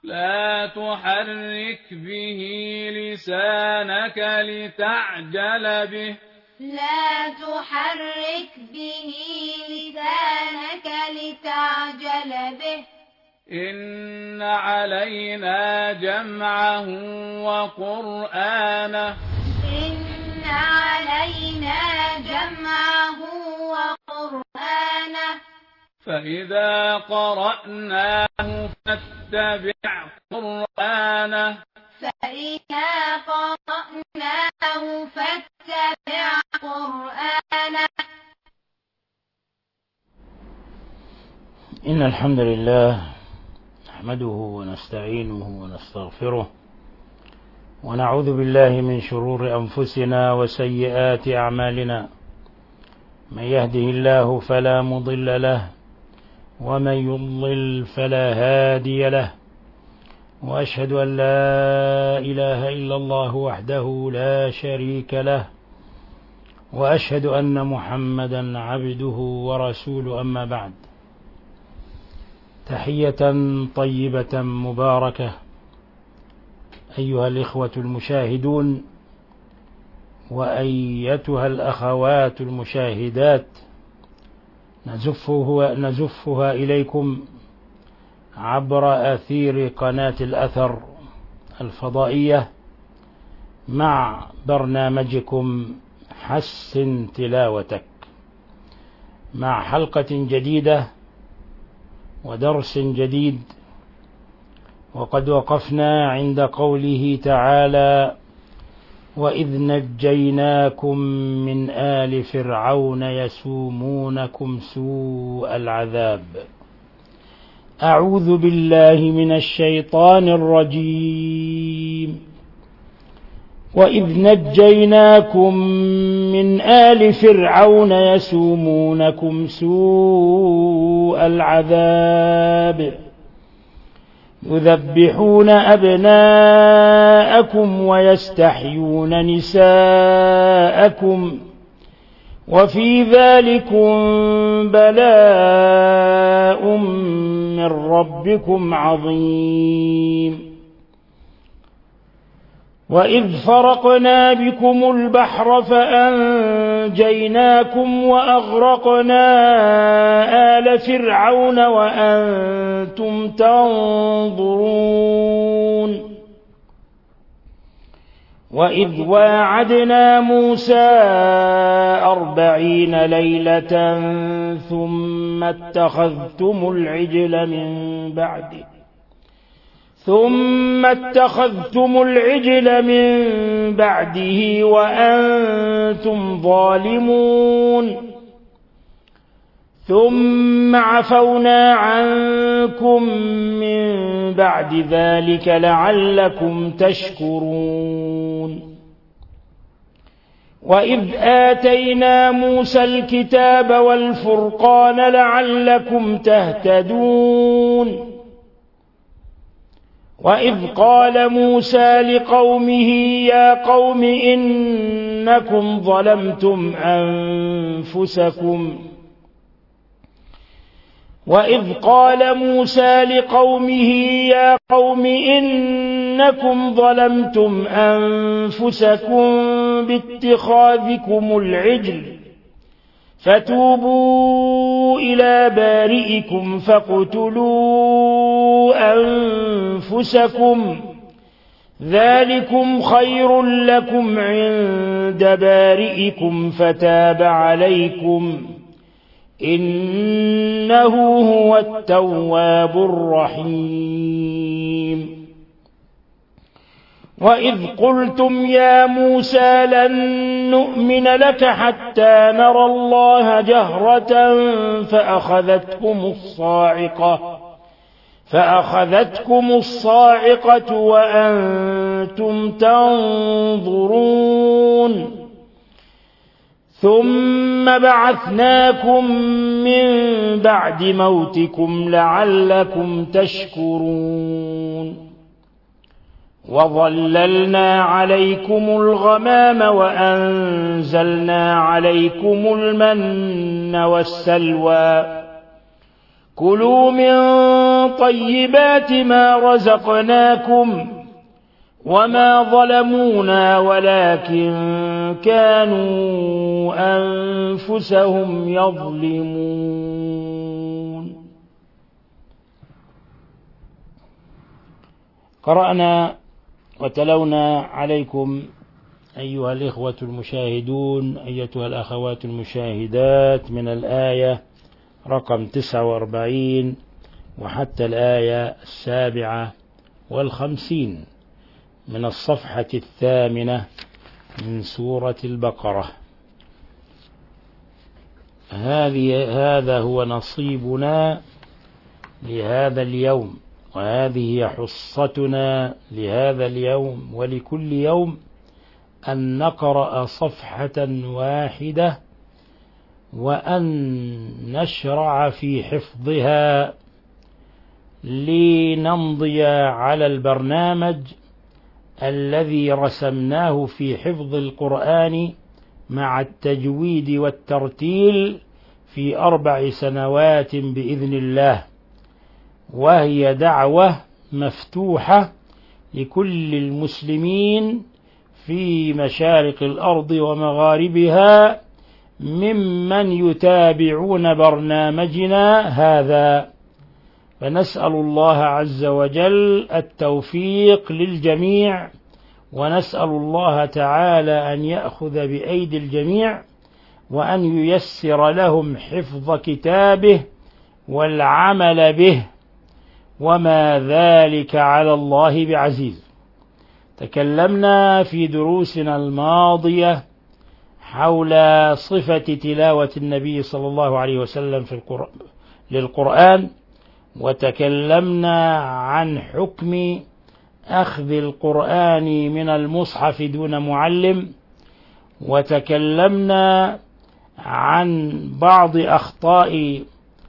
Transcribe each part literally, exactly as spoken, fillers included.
لا تحرك به لسانك لتعجل به لا تحرك به لسانك لتعجل به إن علينا جمعه وقرآنه إن علينا جمعه وقرآنه فإذا قرأناه فاتبع قرآنه فإذا قرأناه فاتبع قرآنه إن الحمد لله نحمده ونستعينه ونستغفره ونعوذ بالله من شرور أنفسنا وسيئات أعمالنا من يهده الله فلا مضل له ومن يضلل فلا هادي له وأشهد أن لا إله إلا الله وحده لا شريك له وأشهد أن محمدا عبده ورسوله أما بعد تحية طيبة مباركة أيها الإخوة المشاهدون وأيتها الأخوات المشاهدات نزفه نزفها إليكم عبر أثير قناة الأثر الفضائية مع برنامجكم حسن تلاوتك مع حلقة جديدة ودرس جديد. وقد وقفنا عند قوله تعالى وإذ نجيناكم من آل فرعون يسومونكم سوء العذاب. أعوذ بالله من الشيطان الرجيم. وإذ نجيناكم من آل فرعون يسومونكم سوء العذاب يذبحون أبناءكم ويستحيون نساءكم وفي ذلكم بلاء من ربكم عظيم. وإذ فرقنا بكم البحر فأنجيناكم وأغرقنا آل فرعون وأنتم تنظرون. وإذ واعدنا موسى أربعين ليلة ثم اتخذتم العجل من بعده ثم اتخذتم العجل من بعده وأنتم ظالمون ثم عفونا عنكم من بعد ذلك لعلكم تشكرون. وإذ آتينا موسى الكتاب والفرقان لعلكم تهتدون. وإذ قال موسى لقومه يا قوم إنكم ظلمتم أنفسكم وإذ قال موسى لقومه يا قوم إنكم ظلمتم أنفسكم باتخاذكم العجل فتوبوا إلى بارئكم فاقتلوا أنفسكم ذلكم خير لكم عند بارئكم فتاب عليكم إنه هو التواب الرحيم. وإذ قلتم يا موسى لن نؤمن لك حتى نرى الله جهرة فأخذتكم الصاعقة فأخذتكم الصاعقة وأنتم تنظرون ثم بعثناكم من بعد موتكم لعلكم تشكرون. وظللنا عليكم الغمام وأنزلنا عليكم المن والسلوى كلوا من طيبات ما رزقناكم وما ظلمونا ولكن كانوا أنفسهم يظلمون. قرأنا وتلونا عليكم أيها الإخوة المشاهدون، أيتها الأخوات المشاهدات، من الآية رقم تسعة وأربعين وحتى الآية السابعة والخمسين من الصفحة الثامنة من سورة البقرة. هذه هذا هو نصيبنا لهذا اليوم، وهذه حصتنا لهذا اليوم، ولكل يوم أن نقرأ صفحة واحدة وأن نشرع في حفظها لنمضي على البرنامج الذي رسمناه في حفظ القرآن مع التجويد والترتيل في أربع سنوات بإذن الله، وهي دعوة مفتوحة لكل المسلمين في مشارق الأرض ومغاربها ممن يتابعون برنامجنا هذا، فنسأل الله عز وجل التوفيق للجميع، ونسأل الله تعالى أن يأخذ بأيدي الجميع وأن ييسر لهم حفظ كتابه والعمل به، وما ذلك على الله بعزيز. تكلمنا في دروسنا الماضية حول صفة تلاوة النبي صلى الله عليه وسلم في القرآن للقرآن، وتكلمنا عن حكم أخذ القرآن من المصحف دون معلم، وتكلمنا عن بعض أخطاء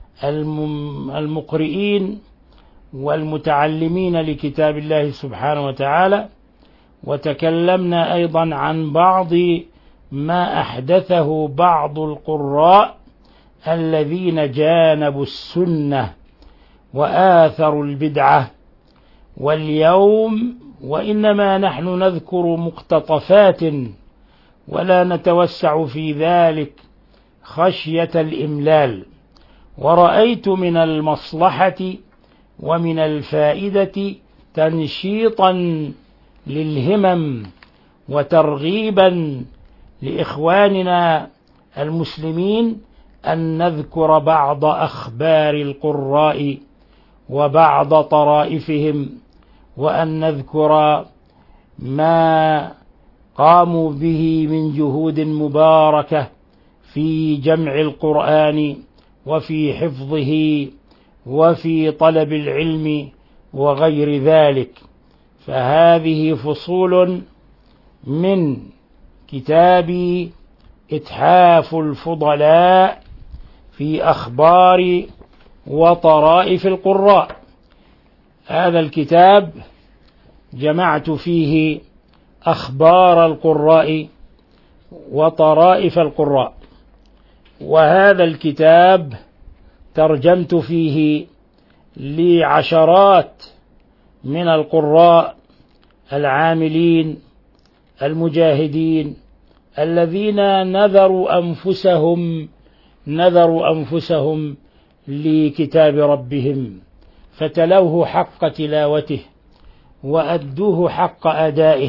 المقرئين والمتعلمين لكتاب الله سبحانه وتعالى، وتكلمنا أيضا عن بعض ما أحدثه بعض القراء الذين جانبوا السنة وآثروا البدعة. واليوم وإنما نحن نذكر مقتطفات ولا نتوسع في ذلك خشية الإملال، ورأيت من المصلحة ومن الفائدة تنشيطا للهمم وترغيبا لإخواننا المسلمين أن نذكر بعض أخبار القراء وبعض طرائفهم، وأن نذكر ما قاموا به من جهود مباركة في جمع القرآن وفي حفظه وفي طلب العلم وغير ذلك. فهذه فصول من كتاب إتحاف الفضلاء في أخبار وطرائف القراء. هذا الكتاب جمعت فيه أخبار القراء وطرائف القراء، وهذا الكتاب ترجمت فيه لعشرات من القراء العاملين المجاهدين الذين نذروا أنفسهم نذروا أنفسهم لكتاب ربهم، فتلوه حق تلاوته وأدوه حق أدائه،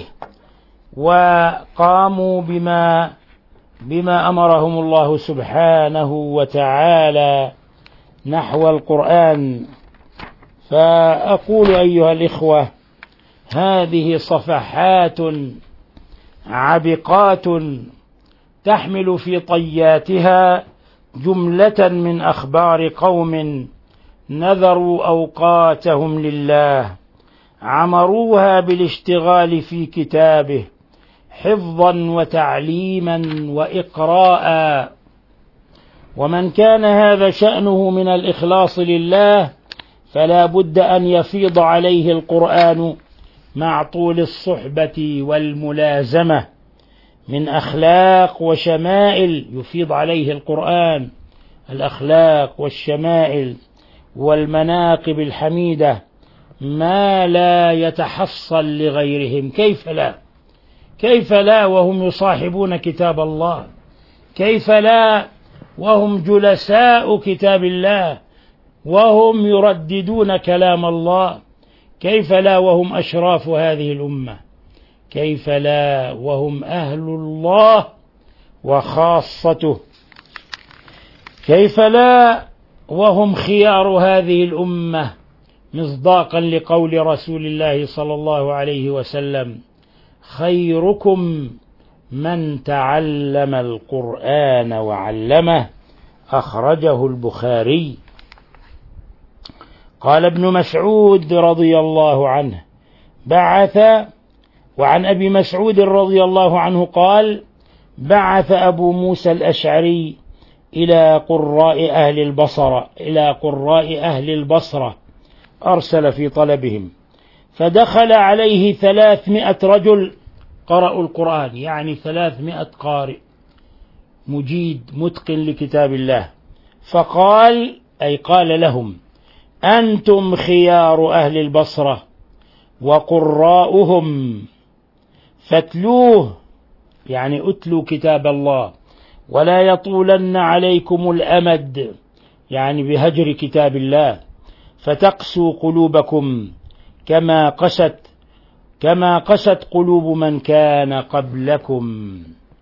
وقاموا بما بما أمرهم الله سبحانه وتعالى نحو القرآن. فأقول أيها الإخوة، هذه صفحات عبقات تحمل في طياتها جملة من أخبار قوم نذروا أوقاتهم لله، عمروها بالاشتغال في كتابه حفظا وتعليما وإقراء. ومن كان هذا شأنه من الإخلاص لله فلا بد أن يفيض عليه القرآن مع طول الصحبة والملازمة من أخلاق وشمائل، يفيض عليه القرآن الأخلاق والشمائل والمناقب الحميدة ما لا يتحصل لغيرهم. كيف لا؟ كيف لا وهم يصاحبون كتاب الله؟ كيف لا وهم جلساء كتاب الله وهم يرددون كلام الله؟ كيف لا وهم أشراف هذه الأمة؟ كيف لا وهم أهل الله وخاصته؟ كيف لا وهم خيار هذه الأمة مصداقا لقول رسول الله صلى الله عليه وسلم: خيركم من تعلم القرآن وعلمه، أخرجه البخاري. قال ابن مسعود رضي الله عنه: بعث وعن أبي مسعود رضي الله عنه قال: بعث أبو موسى الأشعري إلى قراء أهل البصرة إلى قراء أهل البصرة أرسل في طلبهم، فدخل عليه ثلاثمائة رجل قرأوا القرآن، يعني ثلاثمائة قارئ مجيد متقن لكتاب الله. فقال، أي قال لهم: أنتم خيار أهل البصرة وقراؤهم، فاتلوه، يعني أتلوا كتاب الله، ولا يطولن عليكم الأمد، يعني بهجر كتاب الله، فتقسوا قلوبكم كما قست كما قست قلوب من كان قبلكم.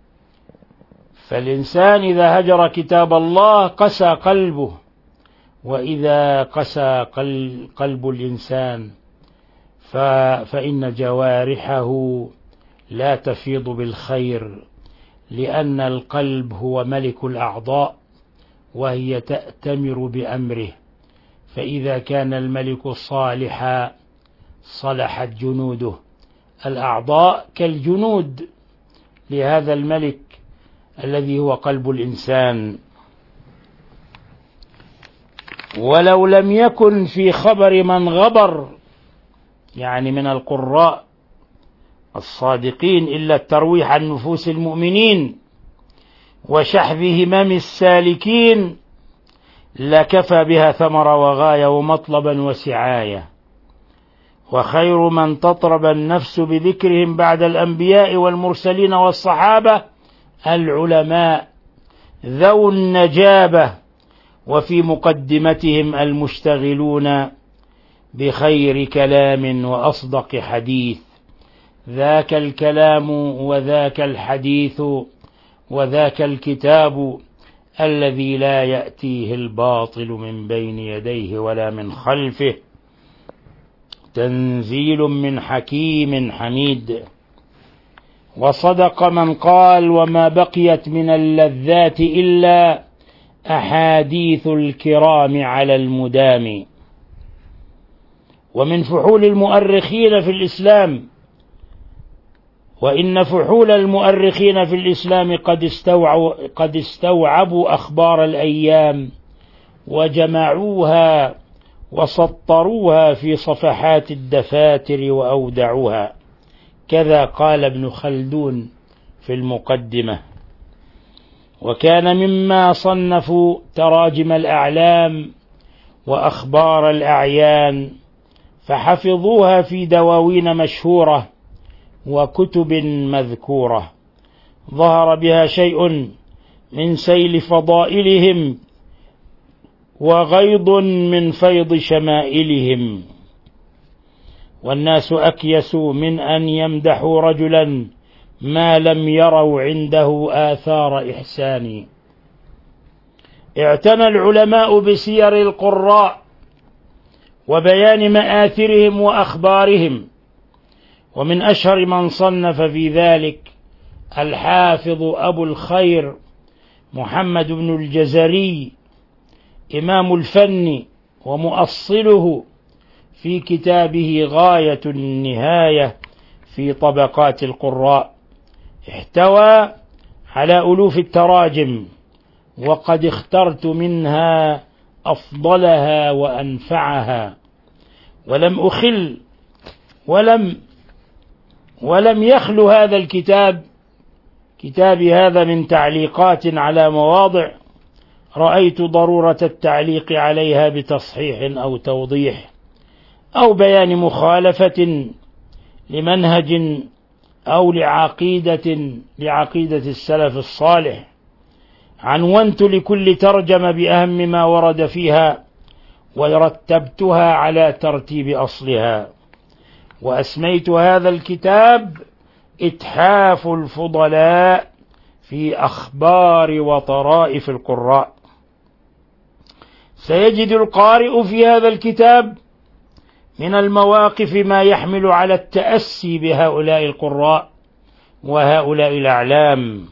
فالإنسان إذا هجر كتاب الله قسى قلبه، وإذا قسى قلب الإنسان فإن جوارحه لا تفيض بالخير، لأن القلب هو ملك الأعضاء وهي تأتمر بأمره، فإذا كان الملك صالحا صلحت جنوده. الأعضاء كالجنود لهذا الملك الذي هو قلب الإنسان. ولو لم يكن في خبر من غبر، يعني من القراء الصادقين، إلا الترويح عن نفوس المؤمنين وشحذ همم السالكين، لكفى بها ثمرة وغاية ومطلبا وسعاية. وخير من تطرب النفس بذكرهم بعد الأنبياء والمرسلين والصحابة العلماء ذو النجابة، وفي مقدمتهم المشتغلون بخير كلام وأصدق حديث. ذاك الكلام وذاك الحديث وذاك الكتاب الذي لا يأتيه الباطل من بين يديه ولا من خلفه، تنزيل من حكيم حميد. وصدق من قال: وما بقيت من اللذات إلا أحاديث الكرام على المدام. ومن فحول المؤرخين في الإسلام، وإن فحول المؤرخين في الإسلام قد استوعبوا, قد استوعبوا أخبار الأيام وجمعوها وسطروها في صفحات الدفاتر وأودعوها، كذا قال ابن خلدون في المقدمة. وكان مما صنفوا تراجم الأعلام وأخبار الأعيان، فحفظوها في دواوين مشهورة وكتب مذكورة، ظهر بها شيء من سيل فضائلهم وغيض من فيض شمائلهم. والناس أكيس من أن يمدحوا رجلا ما لم يروا عنده آثار إحسان. اعتنى العلماء بسير القراء وبيان مآثرهم وأخبارهم، ومن أشهر من صنف في ذلك الحافظ أبو الخير محمد بن الجزري، إمام الفن ومؤصله، في كتابه غاية النهاية في طبقات القراء، احتوى على ألوف التراجم، وقد اخترت منها أفضلها وأنفعها، ولم أخل ولم ولم يخلو هذا الكتاب كتابي هذا من تعليقات على مواضع رأيت ضرورة التعليق عليها بتصحيح أو توضيح أو بيان مخالفة لمنهج أو لعقيدة لعقيدة السلف الصالح. عنونت لكل ترجمة بأهم ما ورد فيها ورتبتها على ترتيب أصلها، وأسميت هذا الكتاب إتحاف الفضلاء في أخبار وطرائف القراء. سيجد القارئ في هذا الكتاب من المواقف ما يحمل على التأسي بهؤلاء القراء وهؤلاء الأعلام،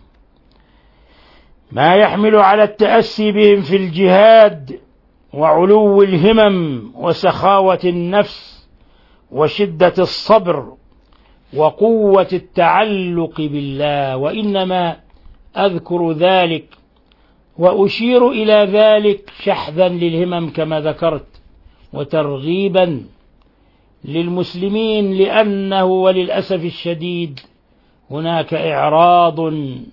ما يحمل على التأسي بهم في الجهاد وعلو الهمم وسخاوة النفس وشدة الصبر وقوة التعلق بالله. وإنما أذكر ذلك وأشير إلى ذلك شحذا للهمم كما ذكرت، وترغيبا للمسلمين، لأنه وللأسف الشديد هناك إعراض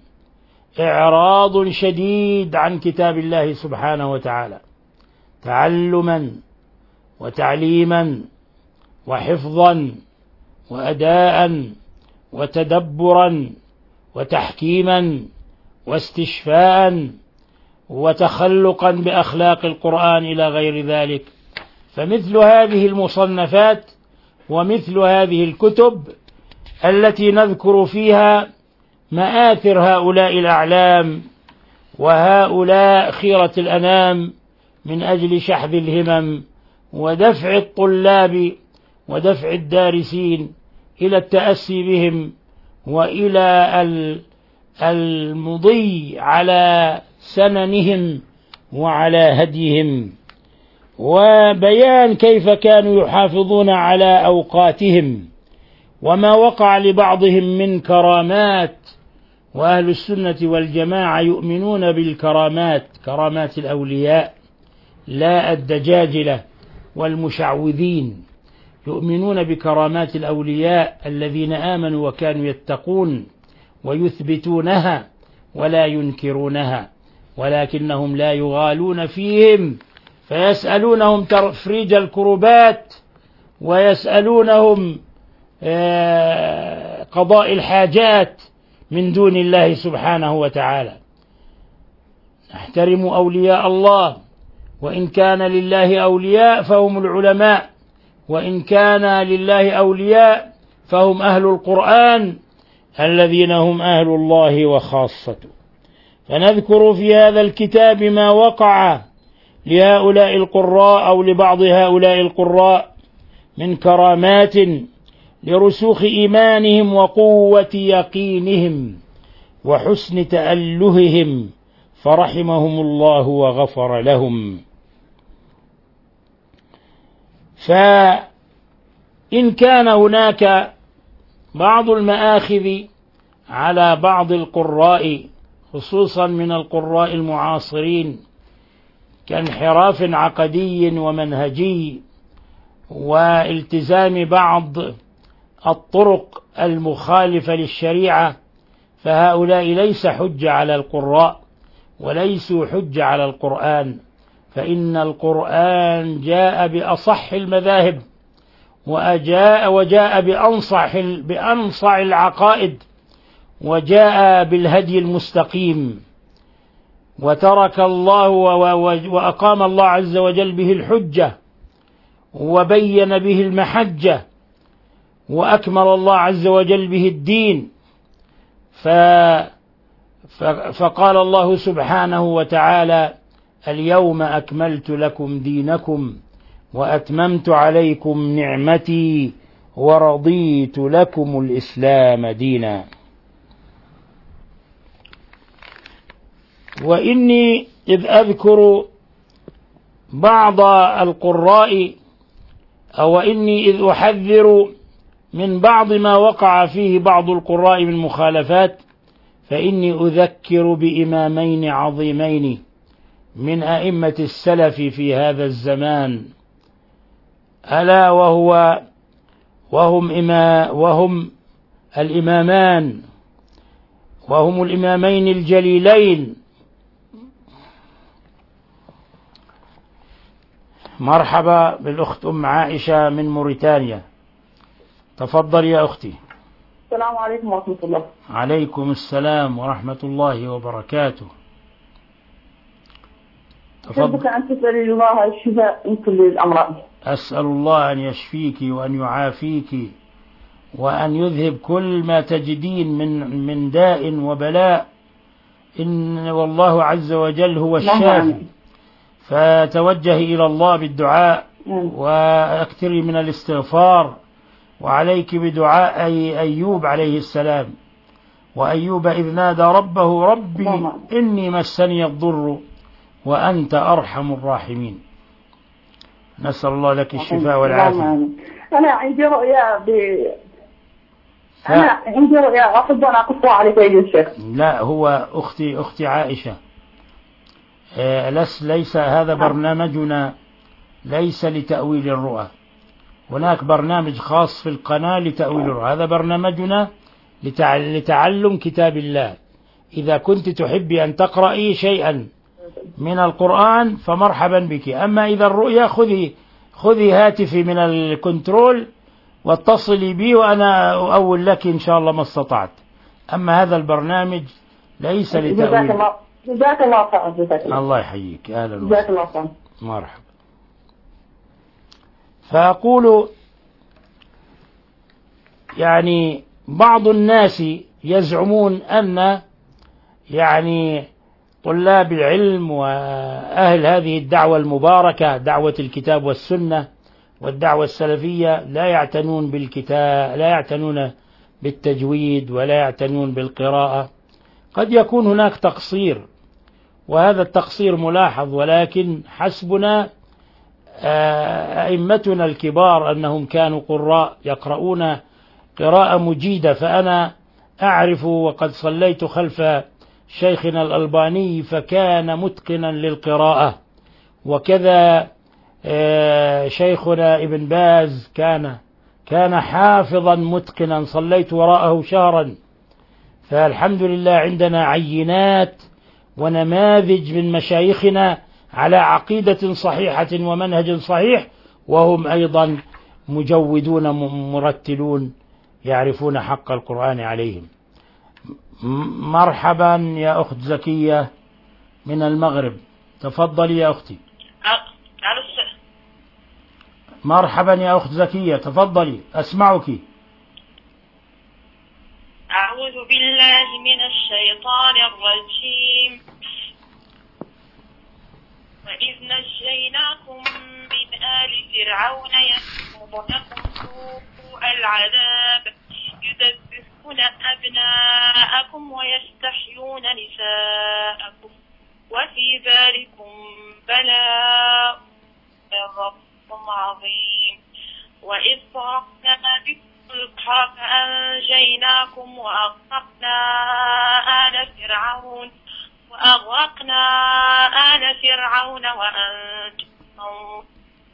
إعراض شديد عن كتاب الله سبحانه وتعالى، تعلما وتعليما وحفظا وأداء وتدبرا وتحكيما واستشفاء وتخلقا بأخلاق القرآن إلى غير ذلك. فمثل هذه المصنفات ومثل هذه الكتب التي نذكر فيها مآثر هؤلاء الأعلام وهؤلاء خيرة الأنام من أجل شحذ الهمم ودفع الطلاب ودفع الدارسين إلى التأسي بهم وإلى المضي على سننهم وعلى هديهم، وبيان كيف كانوا يحافظون على أوقاتهم وما وقع لبعضهم من كرامات. وأهل السنة والجماعة يؤمنون بالكرامات، كرامات الأولياء لا الدجاجلة والمشعوذين، يؤمنون بكرامات الأولياء الذين آمنوا وكانوا يتقون ويثبتونها ولا ينكرونها، ولكنهم لا يغالون فيهم فيسألونهم تفريج الكربات ويسألونهم قضاء الحاجات من دون الله سبحانه وتعالى. نحترم أولياء الله، وإن كان لله أولياء فهم العلماء، وإن كان لله أولياء فهم أهل القرآن الذين هم أهل الله وخاصته. فنذكر في هذا الكتاب ما وقع لهؤلاء القراء أو لبعض هؤلاء القراء من كرامات لرسوخ إيمانهم وقوة يقينهم وحسن تألههم، فرحمهم الله وغفر لهم. فإن كان هناك بعض المآخذ على بعض القراء خصوصا من القراء المعاصرين كانحراف عقدي ومنهجي والتزام بعض الطرق المخالفة للشريعة، فهؤلاء ليس حجة على القراء وليسوا حجة على القرآن، فإن القرآن جاء بأصح المذاهب وجاء, وجاء بأنصح, بأنصع العقائد وجاء بالهدي المستقيم، وترك الله وأقام الله عز وجل به الحجة وبين به المحجة وأكمل الله عز وجل به الدين. فقال الله سبحانه وتعالى: اليوم أكملت لكم دينكم وأتممت عليكم نعمتي ورضيت لكم الإسلام دينا. وإني إذ أذكر بعض القراء أو إني إذ أحذر من بعض ما وقع فيه بعض القراء من مخالفات، فإني أذكر بإمامين عظيمين من أئمة السلف في هذا الزمان، ألا وهو وهم إما وهم الإمامان وهم الإمامين الجليلين، وهم الإمامان الجليلين، وهم الإمامان الجليلين، وهم الإمامان الجليلين، وهم الإمامين الجليلين، وهم الإمامان الجليلين، وهم الإمامان الجليلين، وهم الإمامان الجليلين، وهم الإمامان الجليلين، وهم الإمامان الجليلين، مرحبا بالأخت أم عائشة من موريتانيا. تفضل يا أختي. السلام عليكم ورحمة الله. عليكم السلام ورحمة الله وبركاته. تفضل. أن تسأل الله الشفاء من كل الأمراض. أسأل الله أن يشفيك وأن يعافيك وأن يذهب كل ما تجدين من من داء وبلاء، إن والله عز وجل هو الشافي. فتوجهي إلى الله بالدعاء وأكثري من الاستغفار، وعليك بدعاء أيوب عليه السلام. وأيوب إذ نادى ربه ربي إني مسني الضر وأنت أرحم الراحمين. نسأل الله لك الشفاء والعافية. أنا عندي رؤيا ب ف... أنا عندي رؤيا أحب أن أقصها عليك يا الشيخ. لا، هو أختي أختي عائشة، لس ليس هذا برنامجنا ليس لتأويل الرؤى. هناك برنامج خاص في القناة لتأويل الرؤى، هذا برنامجنا لتعلم كتاب الله. إذا كنت تحبي أن تقرأي شيئا من القرآن فمرحبا بك، أما إذا الرؤيا خذي خذي هاتفي من الكنترول واتصلي بي وأنا أؤول لك إن شاء الله ما استطعت. أما هذا البرنامج ليس لتأويل. جزاك الله خير. جزاك الله. الله يحييك. أهلا وسهلا. جزاك الله خير. مرحبا. فأقول يعني بعض الناس يزعمون أن يعني طلاب العلم وأهل هذه الدعوة المباركة، دعوة الكتاب والسنة والدعوة السلفية، لا يعتنون بالكتاب، لا يعتنون بالتجويد ولا يعتنون بالقراءة. قد يكون هناك تقصير، وهذا التقصير ملاحظ، ولكن حسبنا أئمتنا الكبار أنهم كانوا قراء يقرؤون قراءة مجيدة. فأنا أعرف وقد صليت خلف شيخنا الألباني فكان متقنا للقراءة، وكذا شيخنا ابن باز كان كان حافظا متقنا، صليت وراءه شهرا. فالحمد لله عندنا عينات ونماذج من مشايخنا على عقيدة صحيحة ومنهج صحيح، وهم أيضا مجودون مرتلون يعرفون حق القرآن عليهم. مرحبا يا أخت زكية من المغرب. تفضلي يا أختي. مرحبا يا أخت زكية، تفضلي أسمعك. أعوذ بالله من الشيطان الرجيم. وإذ نجيناكم من آل فرعون يسومونكم سوء العذاب يذبحون أبناءكم ويستحيون نساءكم وفي ذلكم بلاء من ربكم عظيم. وإذ فرقنا بكم البحر فأنجيناكم وأغرقنا آل فرعون وأغرقنا آل فرعون وأنتم تنظرون.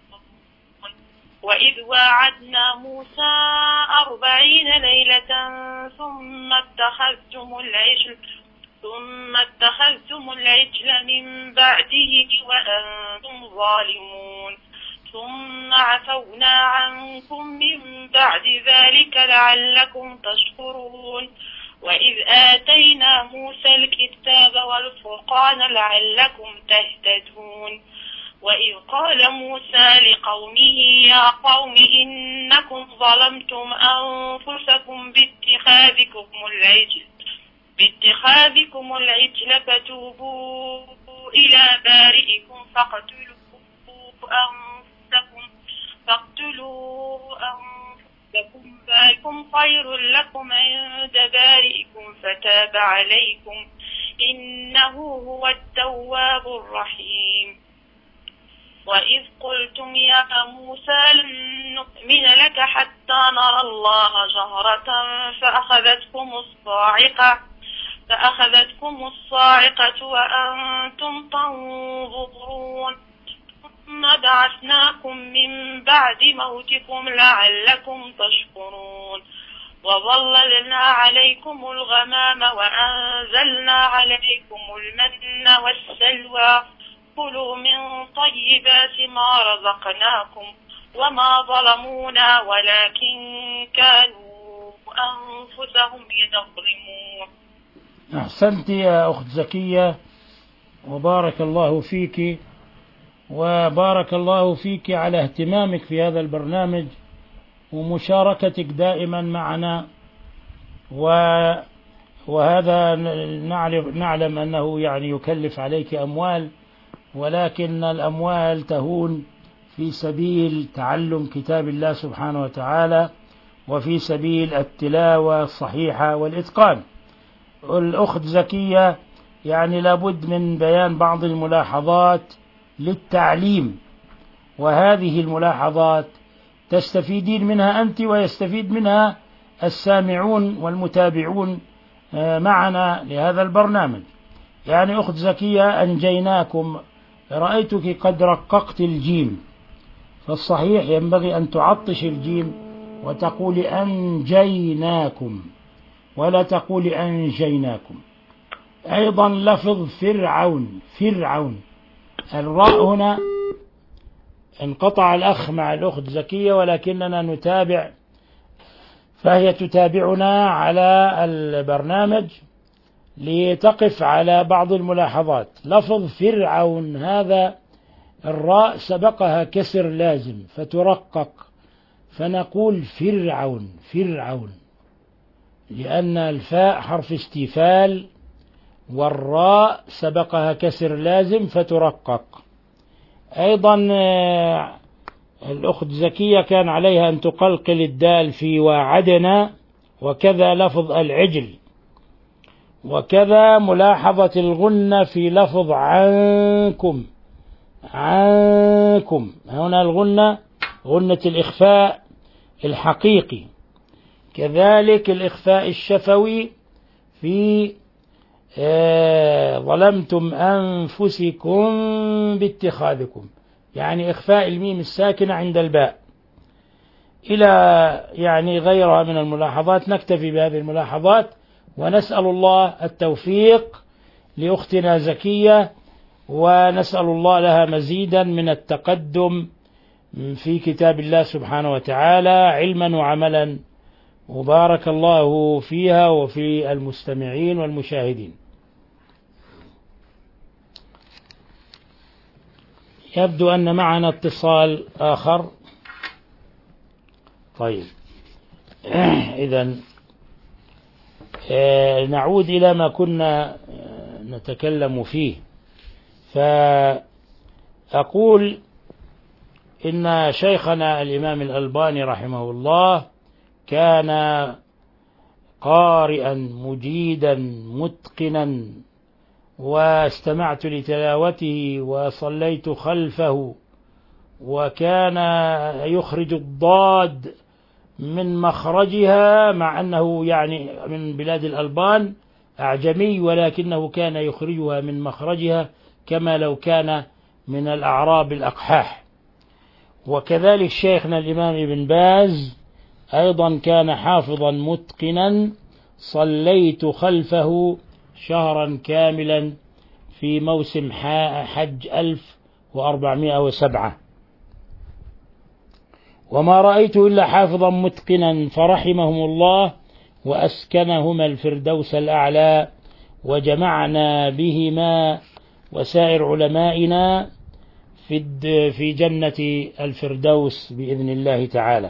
وإذ واعدنا موسى أربعين ليلة ثم اتخذتم العجل ثم اتخذتم العجل من بعده وأنتم ظالمون، ثم عفونا عنكم من بعد ذلك لعلكم تشكرون. وإذ آتينا موسى الكتاب والفرقان لعلكم تهتدون. وإذ قال موسى لقومه يا قوم إنكم ظلمتم أنفسكم باتخاذكم العجل باتخاذكم العجل فتوبوا إلى بارئكم فاقتلوا أنفسكم فاقتلوا أنفسكم ذلكم خير لكم عند بارئكم فتاب عليكم إنه هو التواب الرحيم. وإذ قلتم يا موسى لن نؤمن لك حتى نرى الله جهرة فأخذتكم الصاعقة فأخذتكم الصاعقة وأنتم تنظرون، ثم بعثناكم من بعد موتكم لعلكم تشكرون. وظللنا عليكم الغمام وأنزلنا عليكم المن والسلوى كلوا من طيبات ما رزقناكم وما ظلمونا ولكن كانوا أنفسهم يظلمون. أحسنت يا أخت زكية، وبارك الله فيك، وبارك الله فيك على اهتمامك في هذا البرنامج ومشاركتك دائما معنا، وهذا نعلم أنه يعني يكلف عليك أموال، ولكن الأموال تهون في سبيل تعلم كتاب الله سبحانه وتعالى وفي سبيل التلاوة الصحيحة والإتقان. الأخت زكية يعني لابد من بيان بعض الملاحظات للتعليم، وهذه الملاحظات تستفيدين منها أنت ويستفيد منها السامعون والمتابعون معنا لهذا البرنامج. يعني أخت زكية أنجيناكم، رأيتك قد رققت الجيم، فالصحيح ينبغي أن تعطش الجيم وتقول أنجيناكم ولا تقول أنجيناكم. أيضا لفظ فرعون، فرعون الراء هنا انقطع الأخ مع الأخت زكية، ولكننا نتابع، فهي تتابعنا على البرنامج لتقف على بعض الملاحظات. لفظ فرعون هذا الراء سبقها كسر لازم فترقق، فنقول فرعون فرعون، لأن الفاء حرف استفال والراء سبقها كسر لازم فترقق. أيضا الأخت زكية كان عليها أن تقلقل الدال في وعدنا، وكذا لفظ العجل، وكذا ملاحظة الغنة في لفظ عنكم، عنكم هنا الغنة غنة الإخفاء الحقيقي، كذلك الإخفاء الشفوي في آه ظلمتم أنفسكم باتخاذكم، يعني إخفاء الميم الساكنة عند الباء، إلى يعني غيرها من الملاحظات. نكتفي بهذه الملاحظات ونسأل الله التوفيق لأختنا زكية، ونسأل الله لها مزيدا من التقدم في كتاب الله سبحانه وتعالى علما وعملا، وبارك الله فيها وفي المستمعين والمشاهدين. يبدو أن معنا اتصال آخر. طيب إذن نعود إلى ما كنا نتكلم فيه. فأقول إن شيخنا الإمام الألباني رحمه الله كان قارئا مجيدا متقنا، واستمعت لتلاوته وصليت خلفه، وكان يخرج الضاد من مخرجها، مع أنه يعني من بلاد الألبان أعجمي، ولكنه كان يخرجها من مخرجها كما لو كان من الأعراب الأقحاح. وكذلك شيخنا الإمام ابن باز أيضا كان حافظا متقنا، صليت خلفه شهرا كاملا في موسم حج ألف وأربعمائة وسبعة، وما رأيت إلا حافظا متقنا، فرحمهم الله وأسكنهما الفردوس الأعلى، وجمعنا بهما وسائر علمائنا في في جنة الفردوس بإذن الله تعالى.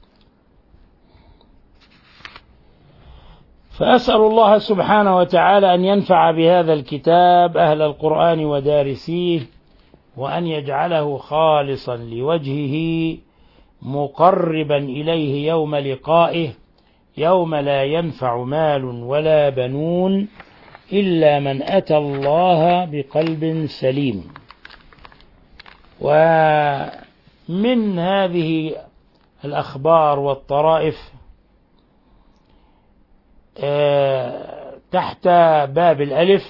فأسأل الله سبحانه وتعالى أن ينفع بهذا الكتاب أهل القرآن ودارسيه، وأن يجعله خالصا لوجهه مقربا إليه يوم لقائه، يوم لا ينفع مال ولا بنون إلا من أتى الله بقلب سليم. ومن هذه الأخبار والطرائف تحت باب الألف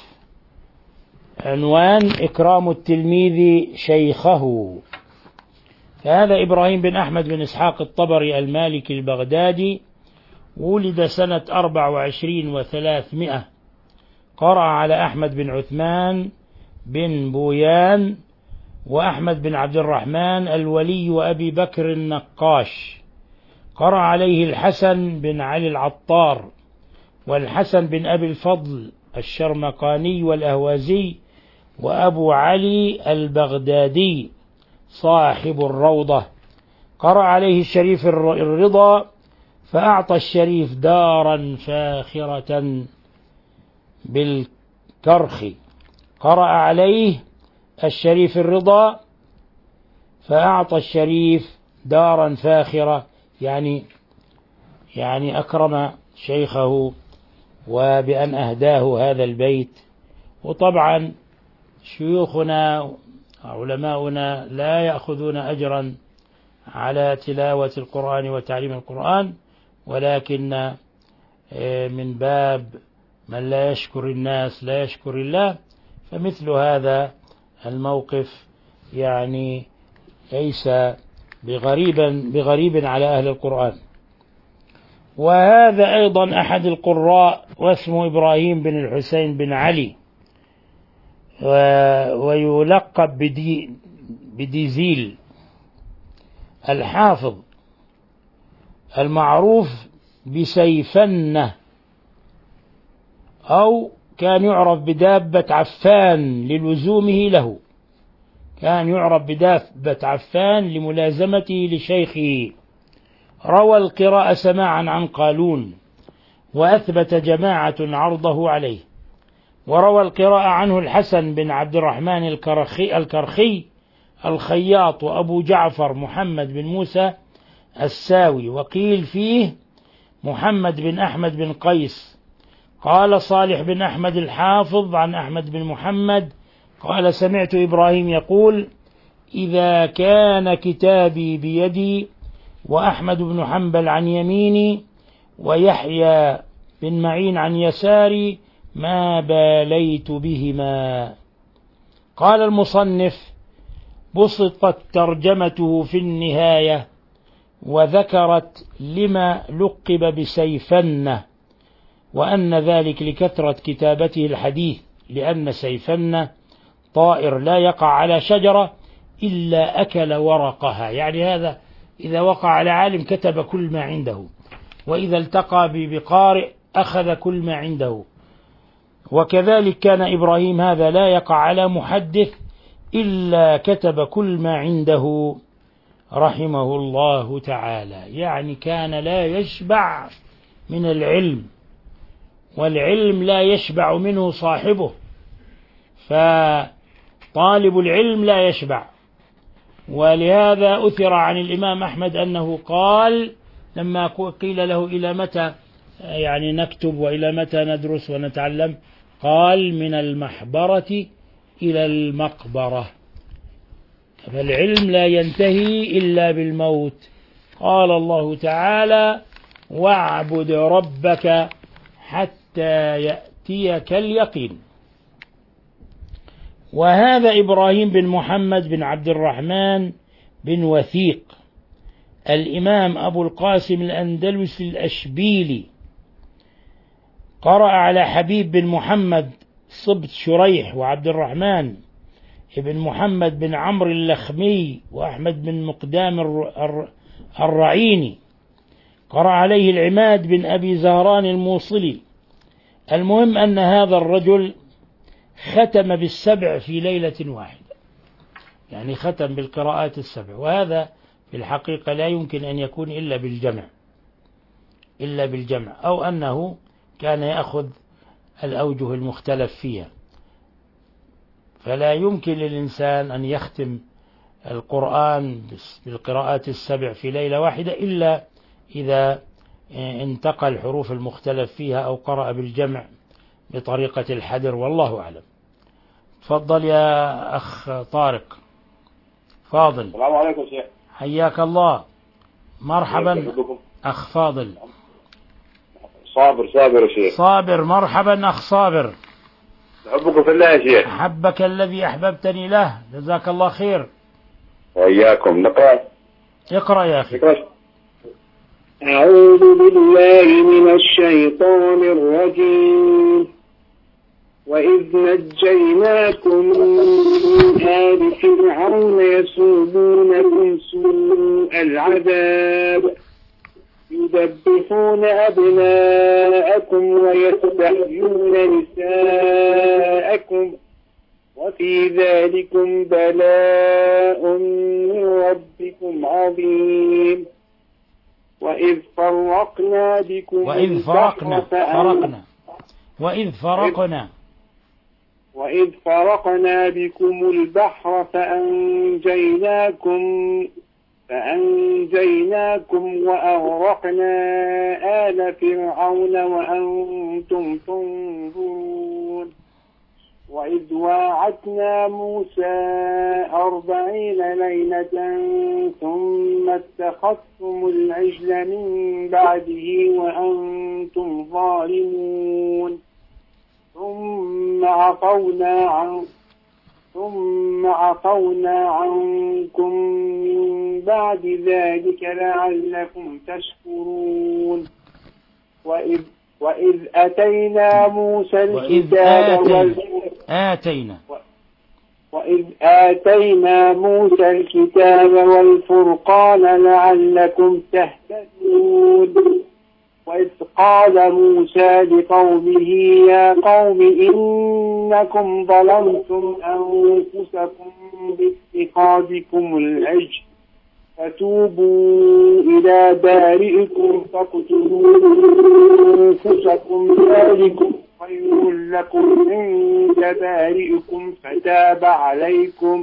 عنوان إكرام التلميذ شيخه. فهذا إبراهيم بن أحمد بن إسحاق الطبري المالكي البغدادي، ولد سنة أربع وعشرين وثلاثمائة، قرأ على أحمد بن عثمان بن بويان وأحمد بن عبد الرحمن الولي وأبي بكر النقاش. قرأ عليه الحسن بن علي العطار والحسن بن أبي الفضل الشرمقاني والأهوازي وأبو علي البغدادي صاحب الروضة. قرأ عليه الشريف الرضا فأعطى الشريف دارا فاخرة بالكرخ. قرأ عليه الشريف الرضا فأعطى الشريف دارا فاخرة، يعني يعني أكرم شيخه وبأن أهداه هذا البيت. وطبعا شيوخنا علماؤنا لا يأخذون أجرا على تلاوة القرآن وتعليم القرآن، ولكن من باب من لا يشكر الناس لا يشكر الله، فمثل هذا الموقف يعني ليس بغريبا بغريب على أهل القرآن. وهذا أيضا أحد القراء واسمه إبراهيم بن الحسين بن علي، ويلقب بدي بديزيل الحافظ المعروف بسيفنة، أو كان يعرف بدابة عفان للزومه له، كان يعرف بدابة عفان لملازمته لشيخه. روى القراءة سماعا عن قالون، وأثبت جماعة عرضه عليه. وروى القراءة عنه الحسن بن عبد الرحمن الكرخي, الكرخي الخياط وأبو جعفر محمد بن موسى الساوي، وقيل فيه محمد بن أحمد بن قيس. قال صالح بن أحمد الحافظ عن أحمد بن محمد قال سمعت إبراهيم يقول إذا كان كتابي بيدي وأحمد بن حنبل عن يميني ويحيى بن معين عن يساري ما باليت بهما. قال المصنف بسطت ترجمته في النهاية وذكرت لما لقب بسيفنة، وأن ذلك لكثرة كتابته الحديث، لأن سيفنة طائر لا يقع على شجرة إلا أكل ورقها، يعني هذا إذا وقع على عالم كتب كل ما عنده، وإذا التقى بقارئ أخذ كل ما عنده. وكذلك كان إبراهيم هذا لا يقع على محدث إلا كتب كل ما عنده رحمه الله تعالى. يعني كان لا يشبع من العلم، والعلم لا يشبع منه صاحبه، فطالب العلم لا يشبع. ولهذا أثر عن الإمام أحمد أنه قال لما قيل له إلى متى يعني نكتب وإلى متى ندرس ونتعلم، قال من المحبرة إلى المقبرة، فالعلم لا ينتهي إلا بالموت. قال الله تعالى واعبد ربك حتى يأتيك اليقين. وهذا إبراهيم بن محمد بن عبد الرحمن بن وثيق الإمام أبو القاسم الأندلسي الأشبيلي، قرأ على حبيب بن محمد صبت شريح وعبد الرحمن بن محمد بن عمرو اللخمي وأحمد بن مقدام الرعيني. قرأ عليه العماد بن أبي زهران الموصلي. المهم أن هذا الرجل ختم بالسبع في ليلة واحدة، يعني ختم بالقراءات السبع، وهذا في الحقيقة لا يمكن أن يكون إلا بالجمع إلا بالجمع أو أنه كان يأخذ الأوجه المختلف فيها. فلا يمكن للإنسان أن يختم القرآن بالقراءات السبع في ليلة واحدة إلا إذا انتقى الحروف المختلف فيها أو قرأ بالجمع بطريقة الحدر، والله أعلم. تفضل يا أخ طارق فاضل. السلام عليكم شيخ. حياك الله. مرحبا أخ فاضل. صابر صابر يا شيخ. صابر مرحبا أخ صابر. أحبكم في الله يا شيخ. أحبك الذي أحببتني له، جزاك الله خير. وإياكم. نقرأ. اقرأ يا أخي. نقرأ. أعوذ بالله من الشيطان الرجيم. وإذ نجيناكم من آل فرعون يسومونكم سوء العذاب يذبحون أبناءكم ويستحيون نساءكم وفي ذلكم بلاء من ربكم عظيم وإذ فرقنا بكم وإذ فرقنا فرقنا وإذ فرقنا وإذ فرقنا بكم البحر فأنجيناكم فأنجيناكم وأغرقنا آل فرعون وأنتم تنظرون وإذ واعدنا موسى أربعين ليلة ثم اتخذتم العجل من بعده وأنتم ظالمون ثم عفونا عن ثم عفونا عنكم من بعد ذلك لعلكم تشكرون وإذ وإذ أتينا موسى الكتاب وإذ آتينا وإذ آتينا موسى الكتاب والفرقان لعلكم تهتدون وإذ قال موسى لقومه يا قوم إنكم ظلمتم أنفسكم باتخاذكم العجل فتوبوا إلى بارئكم فاقتلوا أنفسكم ذلكم خير لكم عند بارئكم فتاب عليكم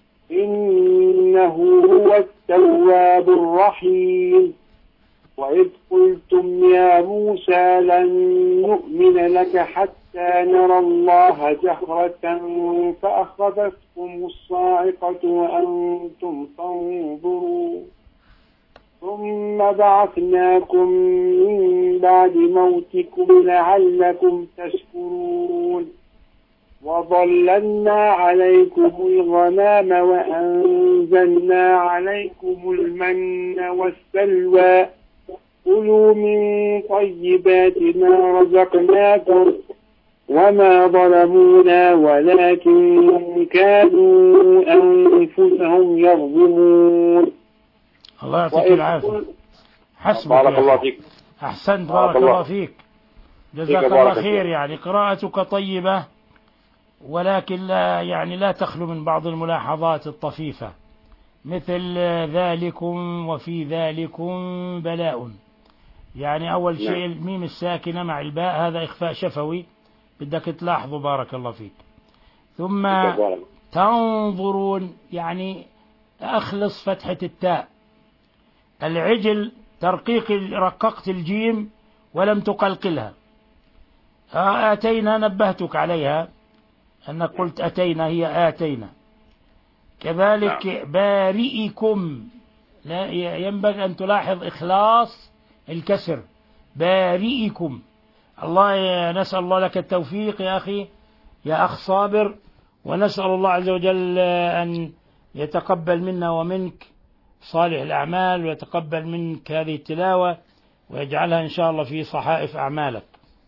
إنه هو التواب الرحيم وإذ قلتم يا موسى لن نؤمن لك حتى نرى الله جهرة فأخذتكم الصاعقة وأنتم تنظرون ثم بعثناكم من بعد موتكم لعلكم تشكرون وظللنا عليكم الغمام وأنزلنا عليكم المن والسلوى كلوا من طيبات ما رزقناكم وما ظلمونا ولكن كانوا أنفسهم يظلمون. الله يعطيك العافية. حسبك. بارك الله فيك. أحسنت. بارك الله فيك. جزاك الله خير. يعني قراءتك طيبة ولكن لا يعني لا تخلو من بعض الملاحظات الطفيفة مثل ذلكم وفي ذلكم بلاء. يعني أول شيء الميم الساكنة مع الباء هذا إخفاء شفوي بدك تلاحظه. بارك الله فيك. ثم تنظرون يعني أخلص فتحة التاء. العجل ترقيق رققت الجيم ولم تقلقلها. آتينا نبهتك عليها أنك قلت أتينا هي آتينا. كذلك بارئكم لا ينبغي أن تلاحظ إخلاص الكسر بارئكم. الله نسأل الله لك التوفيق يا أخي يا أخ صابر ونسأل الله عز وجل أن يتقبل منا ومنك صالح الأعمال ويتقبل منك هذه التلاوة ويجعلها إن شاء الله في صحائف أعمالك.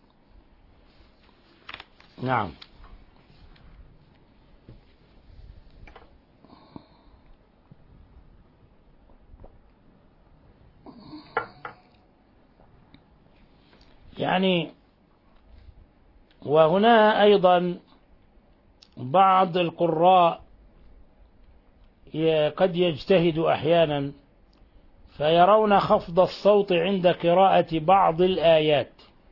نعم. يعني وهنا أيضا بعض القراء قد يجتهد أحيانا فيرون خفض الصوت عند قراءة بعض الآيات.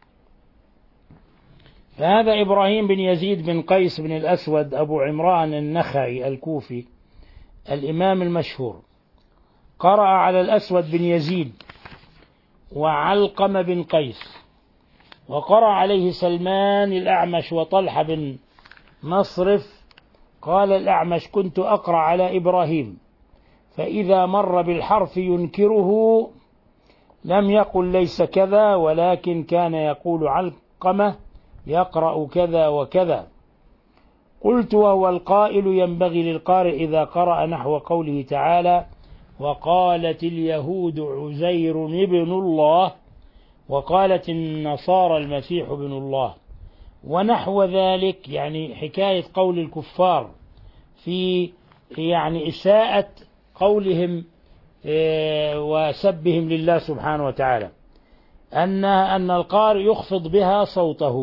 فهذا إبراهيم بن يزيد بن قيس بن الأسود أبو عمران النخعي الكوفي الإمام المشهور قرأ على الأسود بن يزيد وعلقم بن قيس وقرأ عليه سلمان الأعمش وطلحة بن مصرف. قال الأعمش كنت أقرأ على إبراهيم فإذا مر بالحرف ينكره لم يقل ليس كذا ولكن كان يقول علقمة يقرأ كذا وكذا. قلت وهو القائل ينبغي للقارئ إذا قرأ نحو قوله تعالى وقالت اليهود عزير ابن الله وقالت النصارى المسيح ابن الله ونحو ذلك، يعني حكاية قول الكفار في يعني إساءة قولهم وسبهم لله سبحانه وتعالى، أن أن القارئ يخفض بها صوته.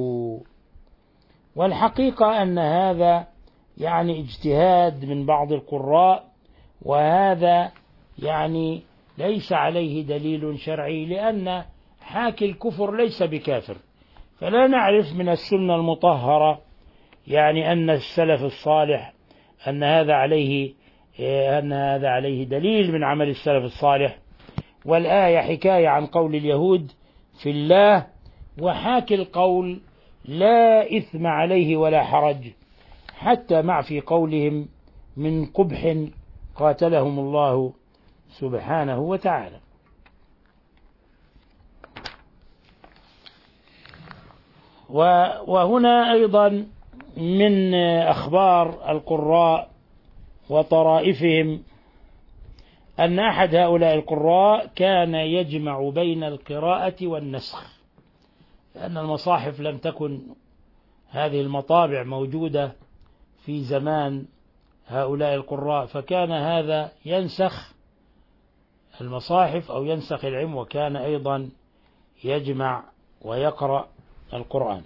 والحقيقة أن هذا يعني اجتهاد من بعض القراء، وهذا يعني ليس عليه دليل شرعي، لأن حاكي الكفر ليس بكافر. فلا نعرف من السنة المطهرة يعني أن السلف الصالح أن هذا عليه أن هذا عليه دليل من عمل السلف الصالح. والآية حكاية عن قول اليهود في الله، وحاكي القول لا إثم عليه ولا حرج، حتى مع في قولهم من قبح قاتلهم الله سبحانه وتعالى. وهنا أيضا من أخبار القراء وطرائفهم أن أحد هؤلاء القراء كان يجمع بين القراءة والنسخ، لأن المصاحف لم تكن هذه المطابع موجودة في زمان هؤلاء القراء، فكان هذا ينسخ المصاحف أو ينسخ العلم، وكان أيضا يجمع ويقرأ القرآن.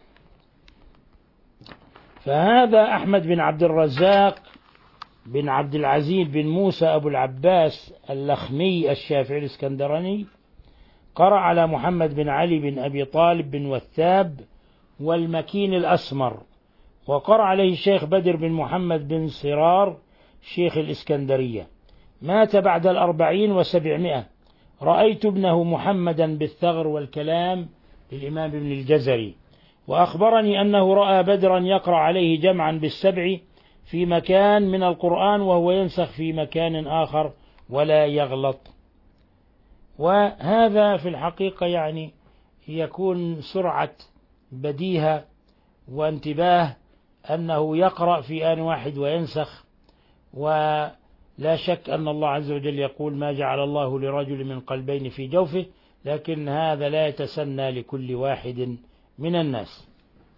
فهذا أحمد بن عبد الرزاق بن عبد العزيز بن موسى أبو العباس اللخمي الشافعي الإسكندراني قرأ على محمد بن علي بن أبي طالب بن وثاب والمكين الأسمر، وقرأ عليه الشيخ بدر بن محمد بن صرار شيخ الإسكندرية، مات بعد الأربعين وسبعمائة. رأيت ابنه محمدا بالثغر والكلام للإمام ابن الجزري، وأخبرني أنه رأى بدرا يقرأ عليه جمعا بالسبع في مكان من القرآن، وهو ينسخ في مكان آخر ولا يغلط. وهذا في الحقيقة يعني يكون سرعة بديهة وانتباه أنه يقرأ في آن واحد وينسخ. ولا شك أن الله عز وجل يقول ما جعل الله لرجل من قلبين في جوفه، لكن هذا لا يتسنى لكل واحد من الناس.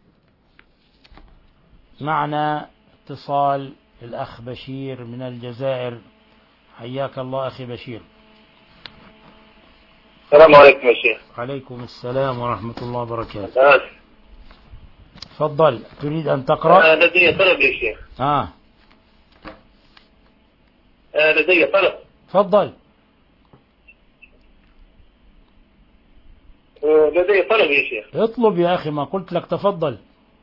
معنا اتصال الأخ بشير من الجزائر. حياك الله أخي بشير. السلام عليكم يا شيخ. عليكم السلام ورحمة الله وبركاته. آه. تفضل، تريد أن تقرأ؟ آه لدي طلب يا شيخ. آه. آه لدي طلب. تفضل. آه لدي طلب يا شيخ. اطلب يا أخي، ما قلت لك تفضل.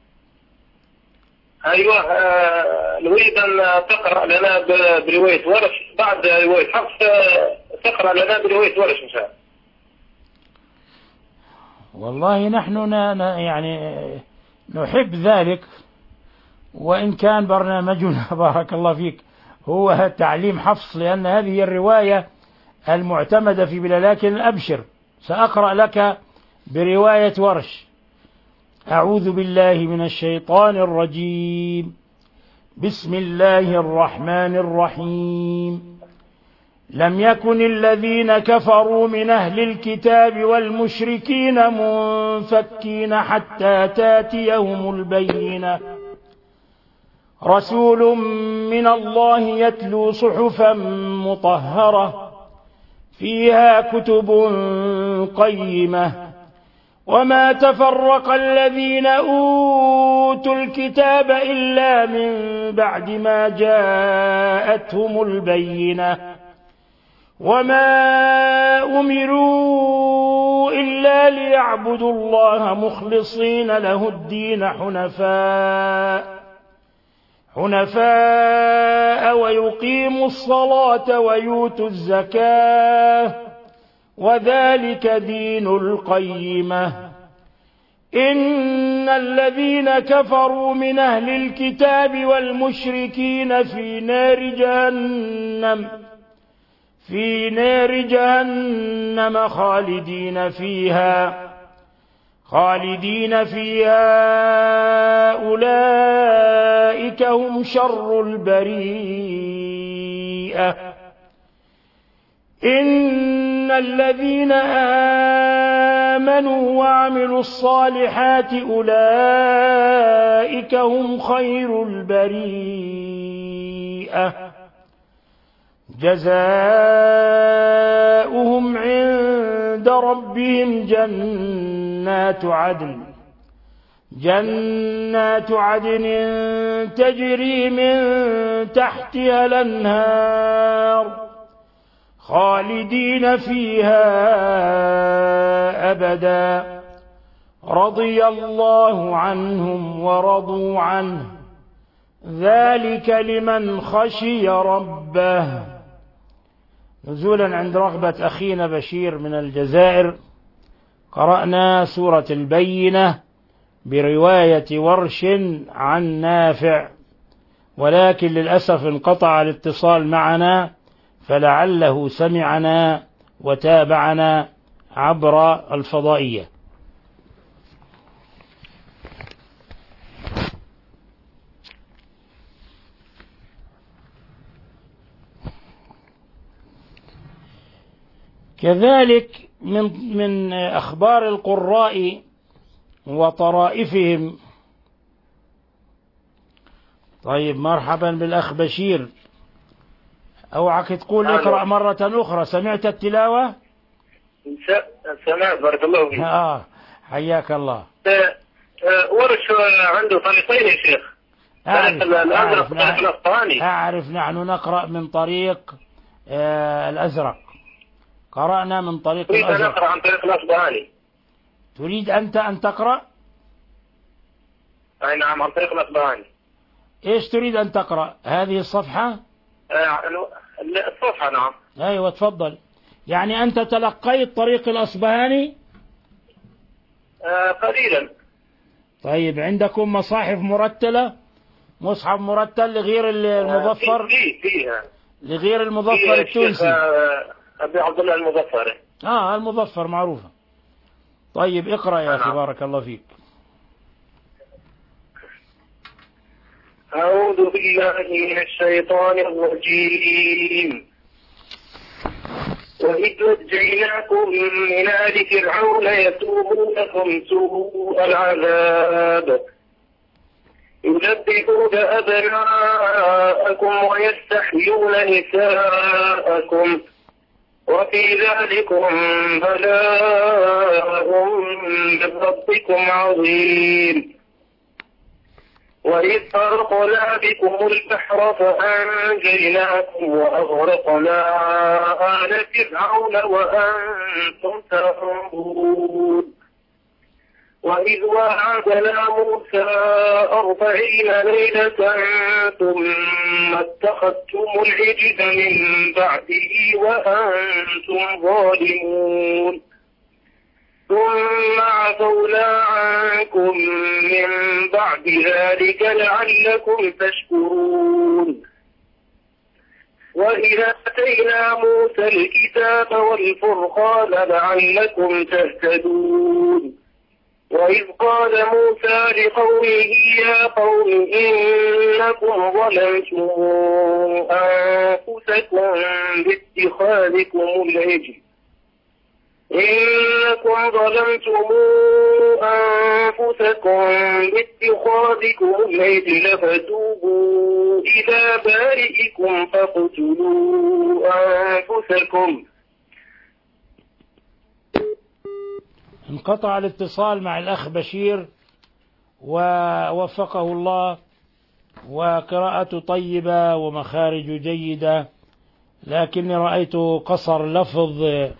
أيوة، آه نريد أن تقرأ لنا برواية ورش بعد رواية حفص، تقرأ لنا برواية ورش إن شاء الله. والله نحن يعني نحب ذلك، وإن كان برنامجنا بارك الله فيك هو تعليم حفص، لأن هذه هي الرواية المعتمدة في بلاد. لكن أبشر، سأقرأ لك برواية ورش. أعوذ بالله من الشيطان الرجيم. بسم الله الرحمن الرحيم. لم يكن الذين كفروا من أهل الكتاب والمشركين منفكين حتى تاتيهم البينة، رسول من الله يتلو صحفا مطهرة فيها كتب قيمة، وما تفرق الذين أوتوا الكتاب إلا من بعد ما جاءتهم البينة، وما أمروا إلا ليعبدوا الله مخلصين له الدين حنفاء حنفاء ويقيموا الصلاة ويؤتوا الزكاة وذلك دين القيمة. إن الذين كفروا من أهل الكتاب والمشركين في نار جهنم في نار جهنم خالدين فيها خالدين فيها أولئك هم شر البريئة. إن الذين آمنوا وعملوا الصالحات أولئك هم خير البريئة جزاؤهم عند ربهم جنات عدن جنات عدن تجري من تحتها الأنهار خالدين فيها أبدا رضي الله عنهم ورضوا عنه ذلك لمن خشي ربه. نزولا عند رغبة أخينا بشير من الجزائر قرأنا سورة البينة برواية ورش عن نافع، ولكن للأسف انقطع الاتصال معنا، فلعله سمعنا وتابعنا عبر الفضائية. كذلك من من أخبار القراء وطرائفهم. طيب مرحبا بالأخ بشير، أوعك تقول اقرأ مرة أخرى، سمعت التلاوة؟ سمعت بارك الله فيك. آه حياك الله. ورش عنده طريقين يا شيخ. أعرف, الأزرق والطريق الأسباني. أعرف نحن نقرأ من طريق آه الأزرق، قرأنا من طريق أريد الأزرق. أن أقرأ عن طريق الأسباني. تريد أنت أن تقرأ؟ أي نعم عن طريق الأسباني. إيش تريد أن تقرأ؟ هذه الصفحة؟ الصفحة نعم. أيوة تفضل. يعني أنت تلقيت طريق الأصبهاني؟ آه قليلا. طيب عندكم مصاحف مرتلة؟ مصحف مرتل لغير المظفر؟ في فيها لغير المظفر التونسي. أبي عبد الله المظفر. آه المظفر معروفة. طيب اقرأ يا أخي بارك الله فيك. أعوذ بالله من الشيطان الرجيم. وإذ نجيناكم من آل فرعون يسومونكم سوء العذاب يذبحون أبناءكم ويستحيون نساءكم وفي ذلكم بلاء من ربكم عظيم. وإذ فرقنا بكم البحر فأنجيناكم وأغرقنا آل فرعون وأنتم تنظرون. وإذ وعدنا موسى أربعين ليلة ثم اتخذتم العجل من بعده وأنتم ظالمون ثم عفونا عنكم من بعد ذلك لعلكم تشكرون. وإذا آتينا موسى الكتاب والفرقان لعلكم تهتدون. وإذ قال موسى لقومه يا قوم إنكم ظلمتم أنفسكم باتخاذكم العجل إنكم ظلمتم أنفسكم باتخاذكم العجل فتوبوا إلى بارئكم فاقتلوا أنفسكم. انقطع الاتصال مع الأخ بشير ووفقه الله، وقراءة طيبة ومخارج جيدة، لكني رأيت قصر لفظ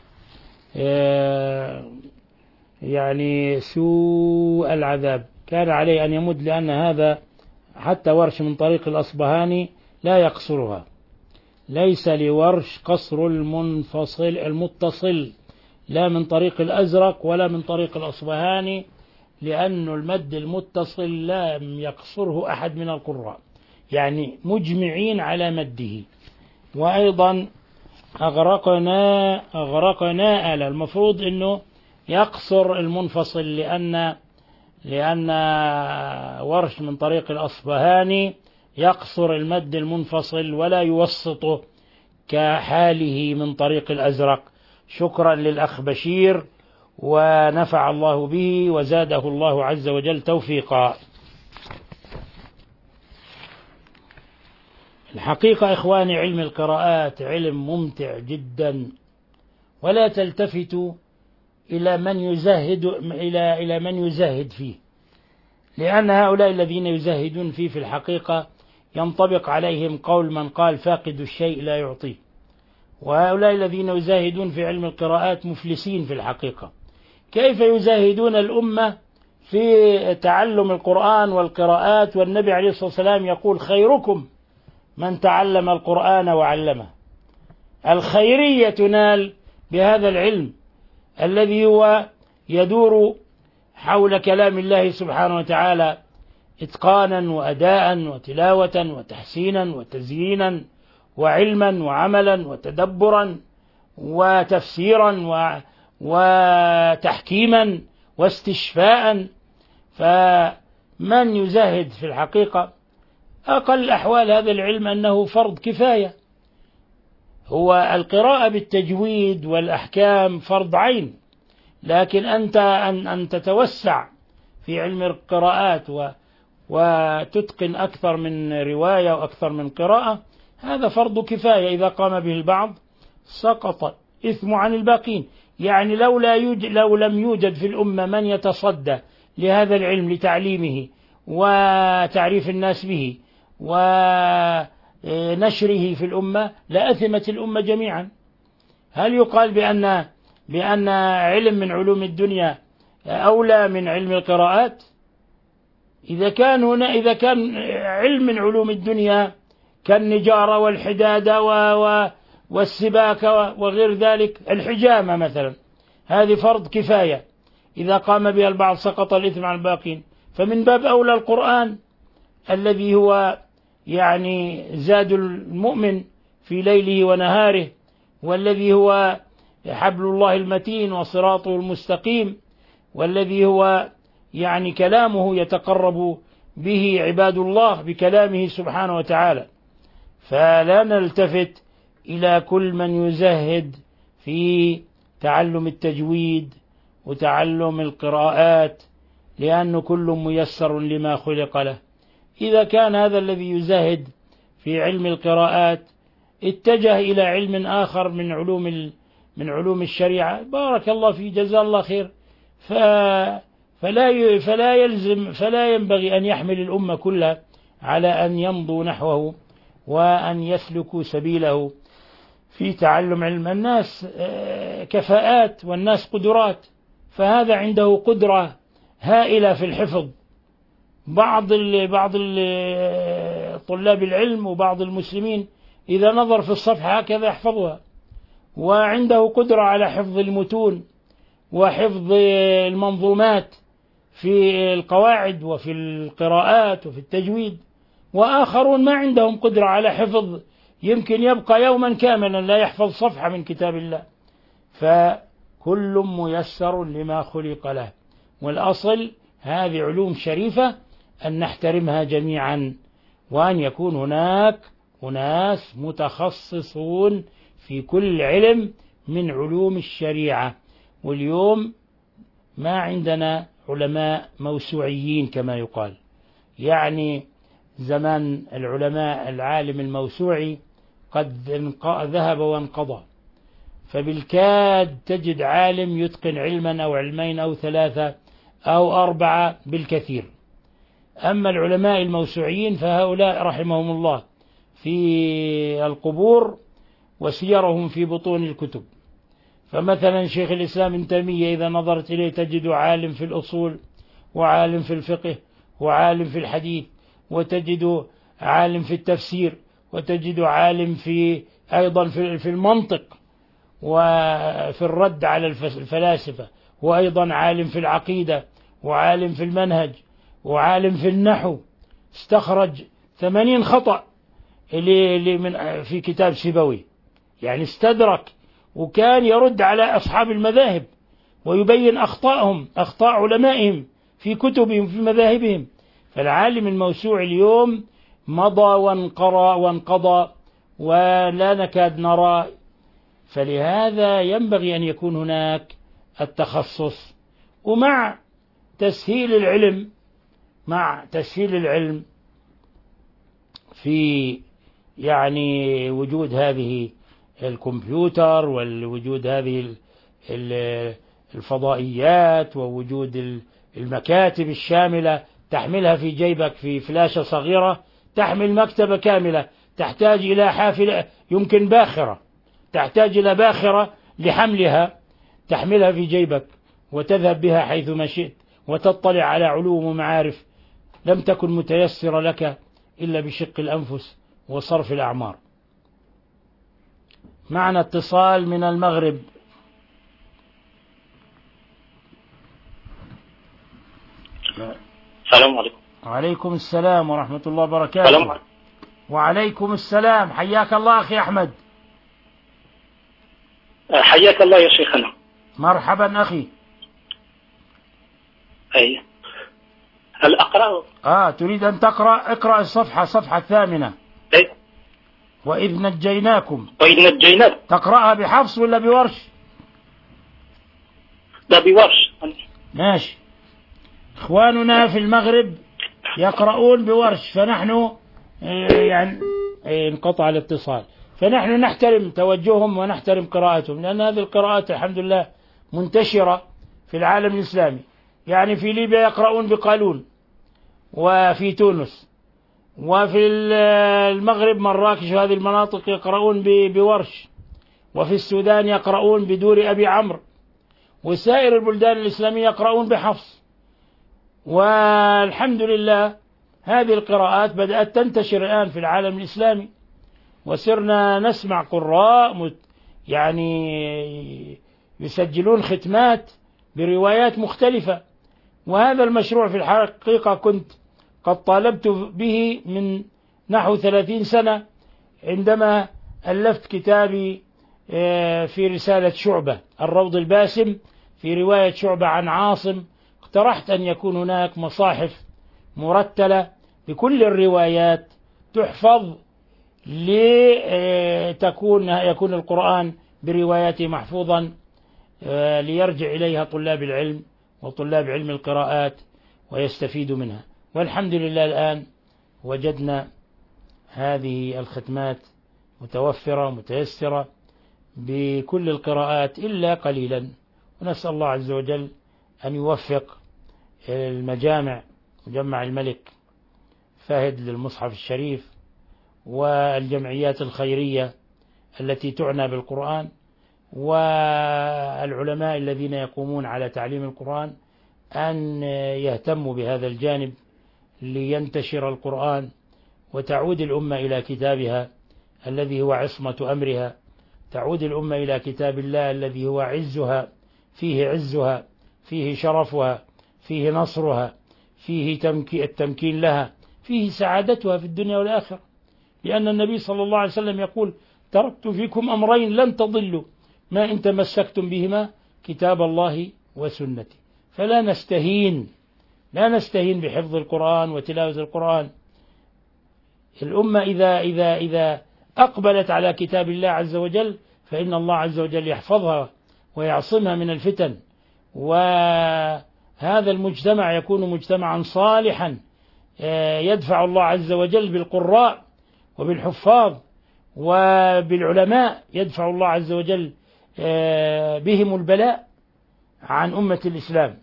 يعني سوء العذاب، كان عليه أن يمد، لأن هذا حتى ورش من طريق الأصبهاني لا يقصرها. ليس لورش قصر المنفصل المتصل لا من طريق الأزرق ولا من طريق الأصبهاني، لأن المد المتصل لا يقصره أحد من القراء، يعني مجمعين على مده. وأيضا أغرقنا أغرقنا آل، المفروض أنه يقصر المنفصل، لأن لأن ورش من طريق الأصبهاني يقصر المد المنفصل ولا يوسطه كحاله من طريق الأزرق. شكرا للأخ بشير، ونفع الله به وزاده الله عز وجل توفيقا. الحقيقة إخواني علم القراءات علم ممتع جدا، ولا تلتفتوا إلى من يزهد إلى إلى من يزهد فيه، لأن هؤلاء الذين يزهدون فيه في الحقيقة ينطبق عليهم قول من قال فاقد الشيء لا يعطيه، وهؤلاء الذين يزاهدون في علم القراءات مفلسين في الحقيقة. كيف يزاهدون الأمة في تعلم القرآن والقراءات، والنبي عليه الصلاة والسلام يقول خيركم من تعلم القرآن وعلمه. الخيرية تنال بهذا العلم الذي هو يدور حول كلام الله سبحانه وتعالى إتقانا وأداء وتلاوة وتحسينا وتزيينا وعلما وعملا وتدبرا وتفسيرا وتحكيما واستشفاء. فمن يزهد في الحقيقة أقل أحوال هذا العلم أنه فرض كفاية. هو القراءة بالتجويد والأحكام فرض عين، لكن أنت أن, أن تتوسع في علم القراءات و وتتقن أكثر من رواية وأكثر من قراءة، هذا فرض كفاية. إذا قام به البعض سقط إثم عن الباقين. يعني لو, لا يوجد لو لم يوجد في الأمة من يتصدى لهذا العلم لتعليمه وتعريف الناس به ونشره في الأمة لأثمت الأمة جميعا. هل يقال بأن بأن علم من علوم الدنيا أولى من علم القراءات؟ إذا كان هنا إذا كان علم من علوم الدنيا كالنجارة والحدادة والسباكة وغير ذلك، الحجامة مثلا، هذه فرض كفاية، إذا قام بها البعض سقط الإثم عن الباقين. فمن باب أولى القرآن الذي هو يعني زاد المؤمن في ليله ونهاره، والذي هو حبل الله المتين وصراطه المستقيم، والذي هو يعني كلامه يتقرب به عباد الله بكلامه سبحانه وتعالى. فلا نلتفت إلى كل من يزهد في تعلم التجويد وتعلم القراءات، لأنه كل ميسر لما خلق له. إذا كان هذا الذي يزهد في علم القراءات اتجه إلى علم آخر من علوم من علوم الشريعة، بارك الله فيه، جزاه الله خير. ف فلا فلا يلزم فلا ينبغي أن يحمل الأمة كلها على أن يمضوا نحوه وأن يسلكوا سبيله في تعلم علم. الناس كفاءات والناس قدرات، فهذا عنده قدرة هائلة في الحفظ. بعض ال بعض ال طلاب العلم وبعض المسلمين إذا نظر في الصفحة هكذا يحفظها، وعنده قدرة على حفظ المتون وحفظ المنظومات في القواعد وفي القراءات وفي التجويد. وآخرون ما عندهم قدرة على حفظ، يمكن يبقى يوما كاملا لا يحفظ صفحة من كتاب الله. فكل ميسر لما خلق له، والأصل هذه علوم شريفة أن نحترمها جميعا، وأن يكون هناك أناس متخصصون في كل علم من علوم الشريعة. واليوم ما عندنا علماء موسوعيين كما يقال، يعني زمان العلماء العالم الموسوعي قد ذهب وانقضى، فبالكاد تجد عالم يتقن علما أو علمين أو ثلاثة أو أربعة بالكثير. أما العلماء الموسوعيين فهؤلاء رحمهم الله في القبور وسيرهم في بطون الكتب. فمثلا شيخ الإسلام ابن تيمية إذا نظرت إليه تجد عالم في الأصول وعالم في الفقه وعالم في الحديث، وتجد عالم في التفسير، وتجد عالم في أيضا في المنطق وفي الرد على الفلاسفة، وأيضا عالم في العقيدة، وعالم في المنهج، وعالم في النحو. استخرج ثمانين خطأ في كتاب سيبوي، يعني استدرك، وكان يرد على أصحاب المذاهب ويبين أخطائهم أخطاء علمائهم في كتبهم في مذاهبهم. فالعالم الموسوعي اليوم مضى وانقرى وانقضى ولا نكاد نرى. فلهذا ينبغي أن يكون هناك التخصص، ومع تسهيل العلم مع تسهيل العلم في يعني وجود هذه الكمبيوتر والوجود هذه الفضائيات ووجود المكاتب الشاملة تحملها في جيبك في فلاشة صغيرة تحمل مكتبة كاملة، تحتاج إلى حافلة يمكن باخرة، تحتاج إلى باخرة لحملها تحملها في جيبك وتذهب بها حيثما شئت وتطلع على علوم ومعارف لم تكن متيسرة لك إلا بشق الأنفس وصرف الأعمار. معنا اتصال من المغرب. السلام عليكم. وعليكم السلام ورحمة الله وبركاته. السلام عليكم. وعليكم السلام، حياك الله أخي أحمد. حياك الله يا شيخنا. مرحبا أخي. أي هل أقرأ؟ آه تريد أن تقرأ؟ اقرأ الصفحة صفحة الثامنة. أي. وإذ نجيناكم. وإذ نجيناكم. تقرأها بحفص ولا بورش؟ لا بورش. ماشي. إخواننا في المغرب يقرؤون بورش، فنحن يعني انقطع الاتصال، فنحن نحترم توجههم ونحترم قراءتهم، لأن هذه القراءات الحمد لله منتشرة في العالم الإسلامي. يعني في ليبيا يقرؤون بقالون، وفي تونس، وفي المغرب مراكش وهذه المناطق يقرؤون بورش، وفي السودان يقرؤون بدور أبي عمرو، وسائر البلدان الإسلامية يقرؤون بحفص. والحمد لله هذه القراءات بدأت تنتشر الآن في العالم الإسلامي، وصرنا نسمع قراء يعني يسجلون ختمات بروايات مختلفة. وهذا المشروع في الحقيقة كنت قد طالبت به من نحو ثلاثين سنة عندما ألفت كتابي في رسالة شعبة الروض الباسم في رواية شعبة عن عاصم. اقترحت أن يكون هناك مصاحف مرتلة بكل الروايات تحفظ لتكون يكون القرآن برواياته محفوظا ليرجع إليها طلاب العلم وطلاب علم القراءات ويستفيدوا منها. والحمد لله الآن وجدنا هذه الختمات متوفرة متيسرة بكل القراءات إلا قليلا، ونسأل الله عز وجل أن يوفق المجامع، مجمع الملك فهد للمصحف الشريف والجمعيات الخيرية التي تعنى بالقرآن والعلماء الذين يقومون على تعليم القرآن أن يهتموا بهذا الجانب لينتشر القرآن وتعود الأمة إلى كتابها الذي هو عصمة أمرها، تعود الأمة إلى كتاب الله الذي هو عزها، فيه عزها، فيه شرفها، فيه نصرها، فيه التمكين لها، فيه سعادتها في الدنيا والآخرة. لأن النبي صلى الله عليه وسلم يقول: تركت فيكم أمرين لن تضلوا ما إن تمسكتم بهما كتاب الله وسنتي. فلا نستهين لا نستهين بحفظ القرآن وتلاوة القرآن. الأمة إذا إذا إذا أقبلت على كتاب الله عز وجل فإن الله عز وجل يحفظها ويعصمها من الفتن، وهذا المجتمع يكون مجتمعا صالحا يدفع الله عز وجل بالقراء وبالحفاظ وبالعلماء، يدفع الله عز وجل بهم البلاء عن أمة الإسلام.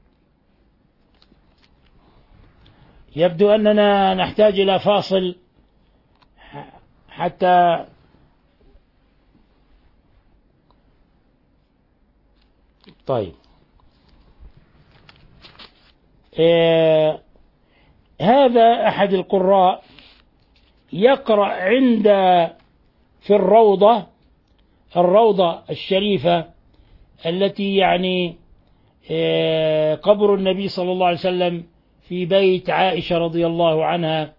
يبدو أننا نحتاج إلى فاصل حتى طيب آه هذا أحد القراء يقرأ عند في الروضة الروضة الشريفة التي يعني آه قبر النبي صلى الله عليه وسلم في بيت عائشة رضي الله عنها،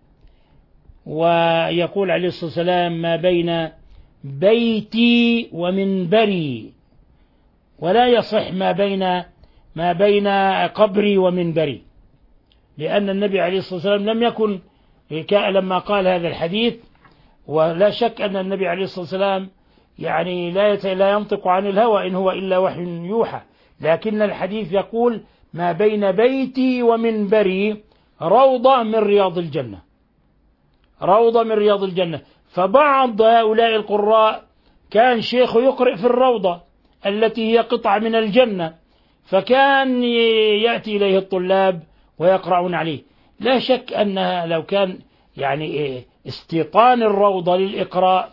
ويقول عليه الصلاة والسلام: ما بين بيتي ومنبري، ولا يصح ما بين ما بين قبري ومنبري، لأن النبي عليه الصلاة والسلام لم يكن لما قال هذا الحديث، ولا شك أن النبي عليه الصلاة والسلام يعني لا لا ينطق عن الهوى إن هو إلا وحي يوحى، لكن الحديث يقول ما بين بيتي ومنبري روضة من رياض الجنة، روضة من رياض الجنة. فبعض هؤلاء القراء كان شيخ يقرئ في الروضة التي هي قطعة من الجنة، فكان يأتي إليه الطلاب ويقرؤون عليه. لا شك أنها لو كان يعني استيطان الروضة للإقراء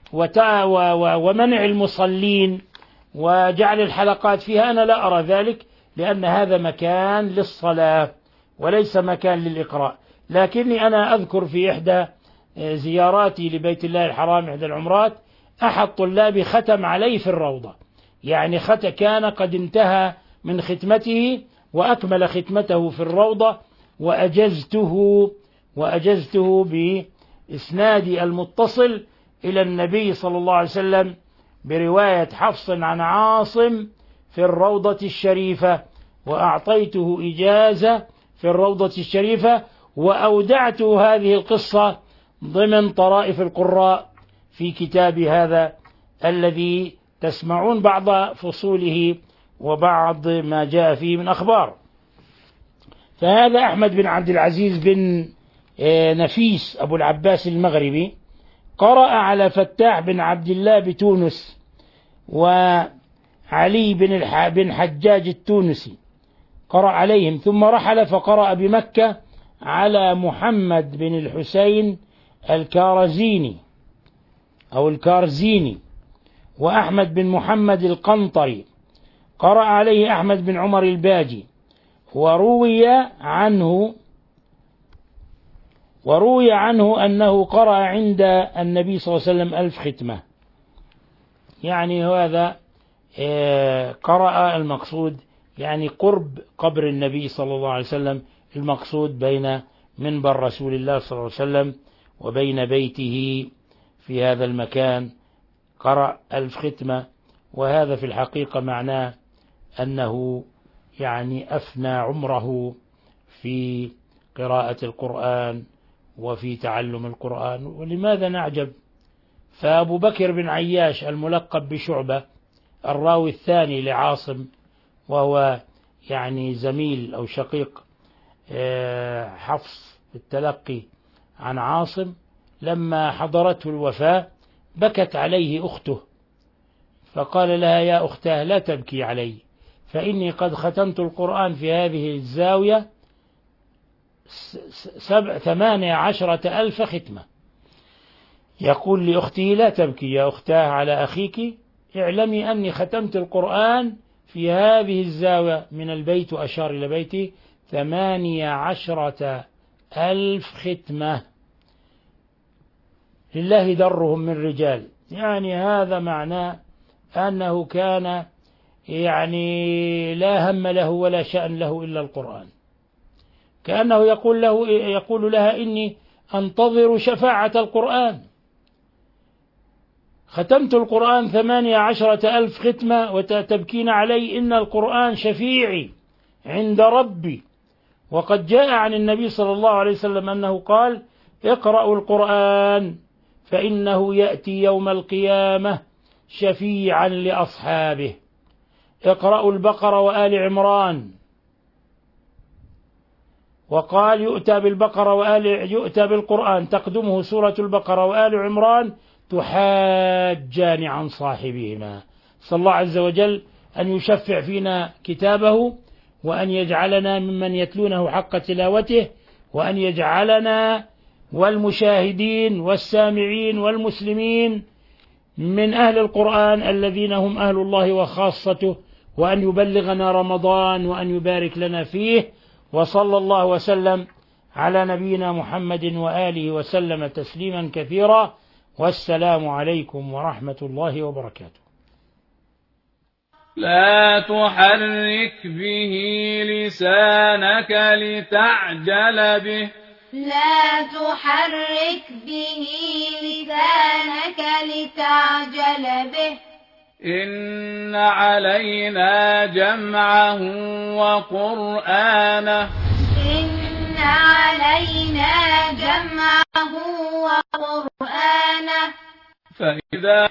ومنع المصلين وجعل الحلقات فيها، أنا لا أرى ذلك، لأن هذا مكان للصلاة وليس مكان للإقراء. لكني أنا أذكر في إحدى زياراتي لبيت الله الحرام، إحدى العمرات، أحد طلابي ختم عليه في الروضة، يعني خت كان قد انتهى من ختمته وأكمل ختمته في الروضة، وأجزته وأجزته بإسنادي المتصل إلى النبي صلى الله عليه وسلم برواية حفص عن عاصم في الروضة الشريفة، وأعطيته إجازة في الروضة الشريفة، وأودعته هذه القصة ضمن طرائف القراء في كتاب هذا الذي تسمعون بعض فصوله وبعض ما جاء فيه من أخبار. فهذا أحمد بن عبد العزيز بن نفيس أبو العباس المغربي قرأ على فتاح بن عبد الله بتونس، وعلي بن بن حجاج التونسي قرأ عليهم، ثم رحل فقرأ بمكة على محمد بن الحسين الكارزيني أو الكارزيني، وأحمد بن محمد القنطري قرأ عليه أحمد بن عمر الباجي، وروي عنه وروي عنه أنه قرأ عند النبي صلى الله عليه وسلم ألف ختمة. يعني هذا قرأ المقصود يعني قرب قبر النبي صلى الله عليه وسلم، المقصود بين منبر رسول الله صلى الله عليه وسلم وبين بيته في هذا المكان قرأ ألف ختمة. وهذا في الحقيقة معناه أنه يعني أفنى عمره في قراءة القرآن وفي تعلم القرآن. ولماذا نعجب؟ فأبو بكر بن عياش الملقب بشعبة الراوي الثاني لعاصم، وهو يعني زميل أو شقيق حفص في التلقي عن عاصم، لما حضرته الوفاة بكت عليه أخته، فقال لها يا أختاه لا تبكي علي، فإني قد ختمت القرآن في هذه الزاوية سبع ثمانية عشرة ألف ختمة. يقول لأخته لا تبكي يا أختاه على أخيك، اعلمي أني ختمت القرآن في هذه الزاوية من البيت، وأشار إلى بيتي، ثمانية عشرة ألف ختمة، لله درهم من رجال. يعني هذا معناه أنه كان يعني لا هم له ولا شأن له إلا القرآن، كأنه يقول له يقول لها إني أنتظر شفاعة القرآن، ختمت القرآن ثمانية عشرة ألف ختمة وتبكين علي، إن القرآن شفيعي عند ربي. وقد جاء عن النبي صلى الله عليه وسلم أنه قال اقرأوا القرآن فإنه يأتي يوم القيامة شفيعا لأصحابه. اقرأوا البقرة وآل عمران، وقال يؤتى بالبقرة وآل يؤتى بالقرآن تقدمه سورة البقرة وآل عمران تحاجان عن صاحبهما. صلى الله عز وجل أن يشفع فينا كتابه، وأن يجعلنا ممن يتلونه حق تلاوته، وأن يجعلنا والمشاهدين والسامعين والمسلمين من أهل القرآن الذين هم أهل الله وخاصته، وأن يبلغنا رمضان وأن يبارك لنا فيه. وصلى الله وسلم على نبينا محمد وآله وسلم تسليما كثيرا، والسلام عليكم ورحمة الله وبركاته. لا تحرك به لسانك لتعجل به لا تحرك به لسانك لتعجل به إن علينا جمعه وقرآنه إن علينا جمعه وقرآنه فإذا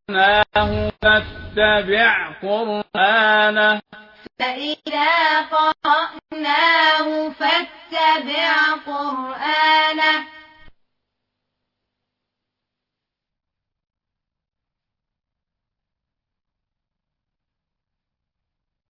قرأناه فاتبع قرآنه فإذا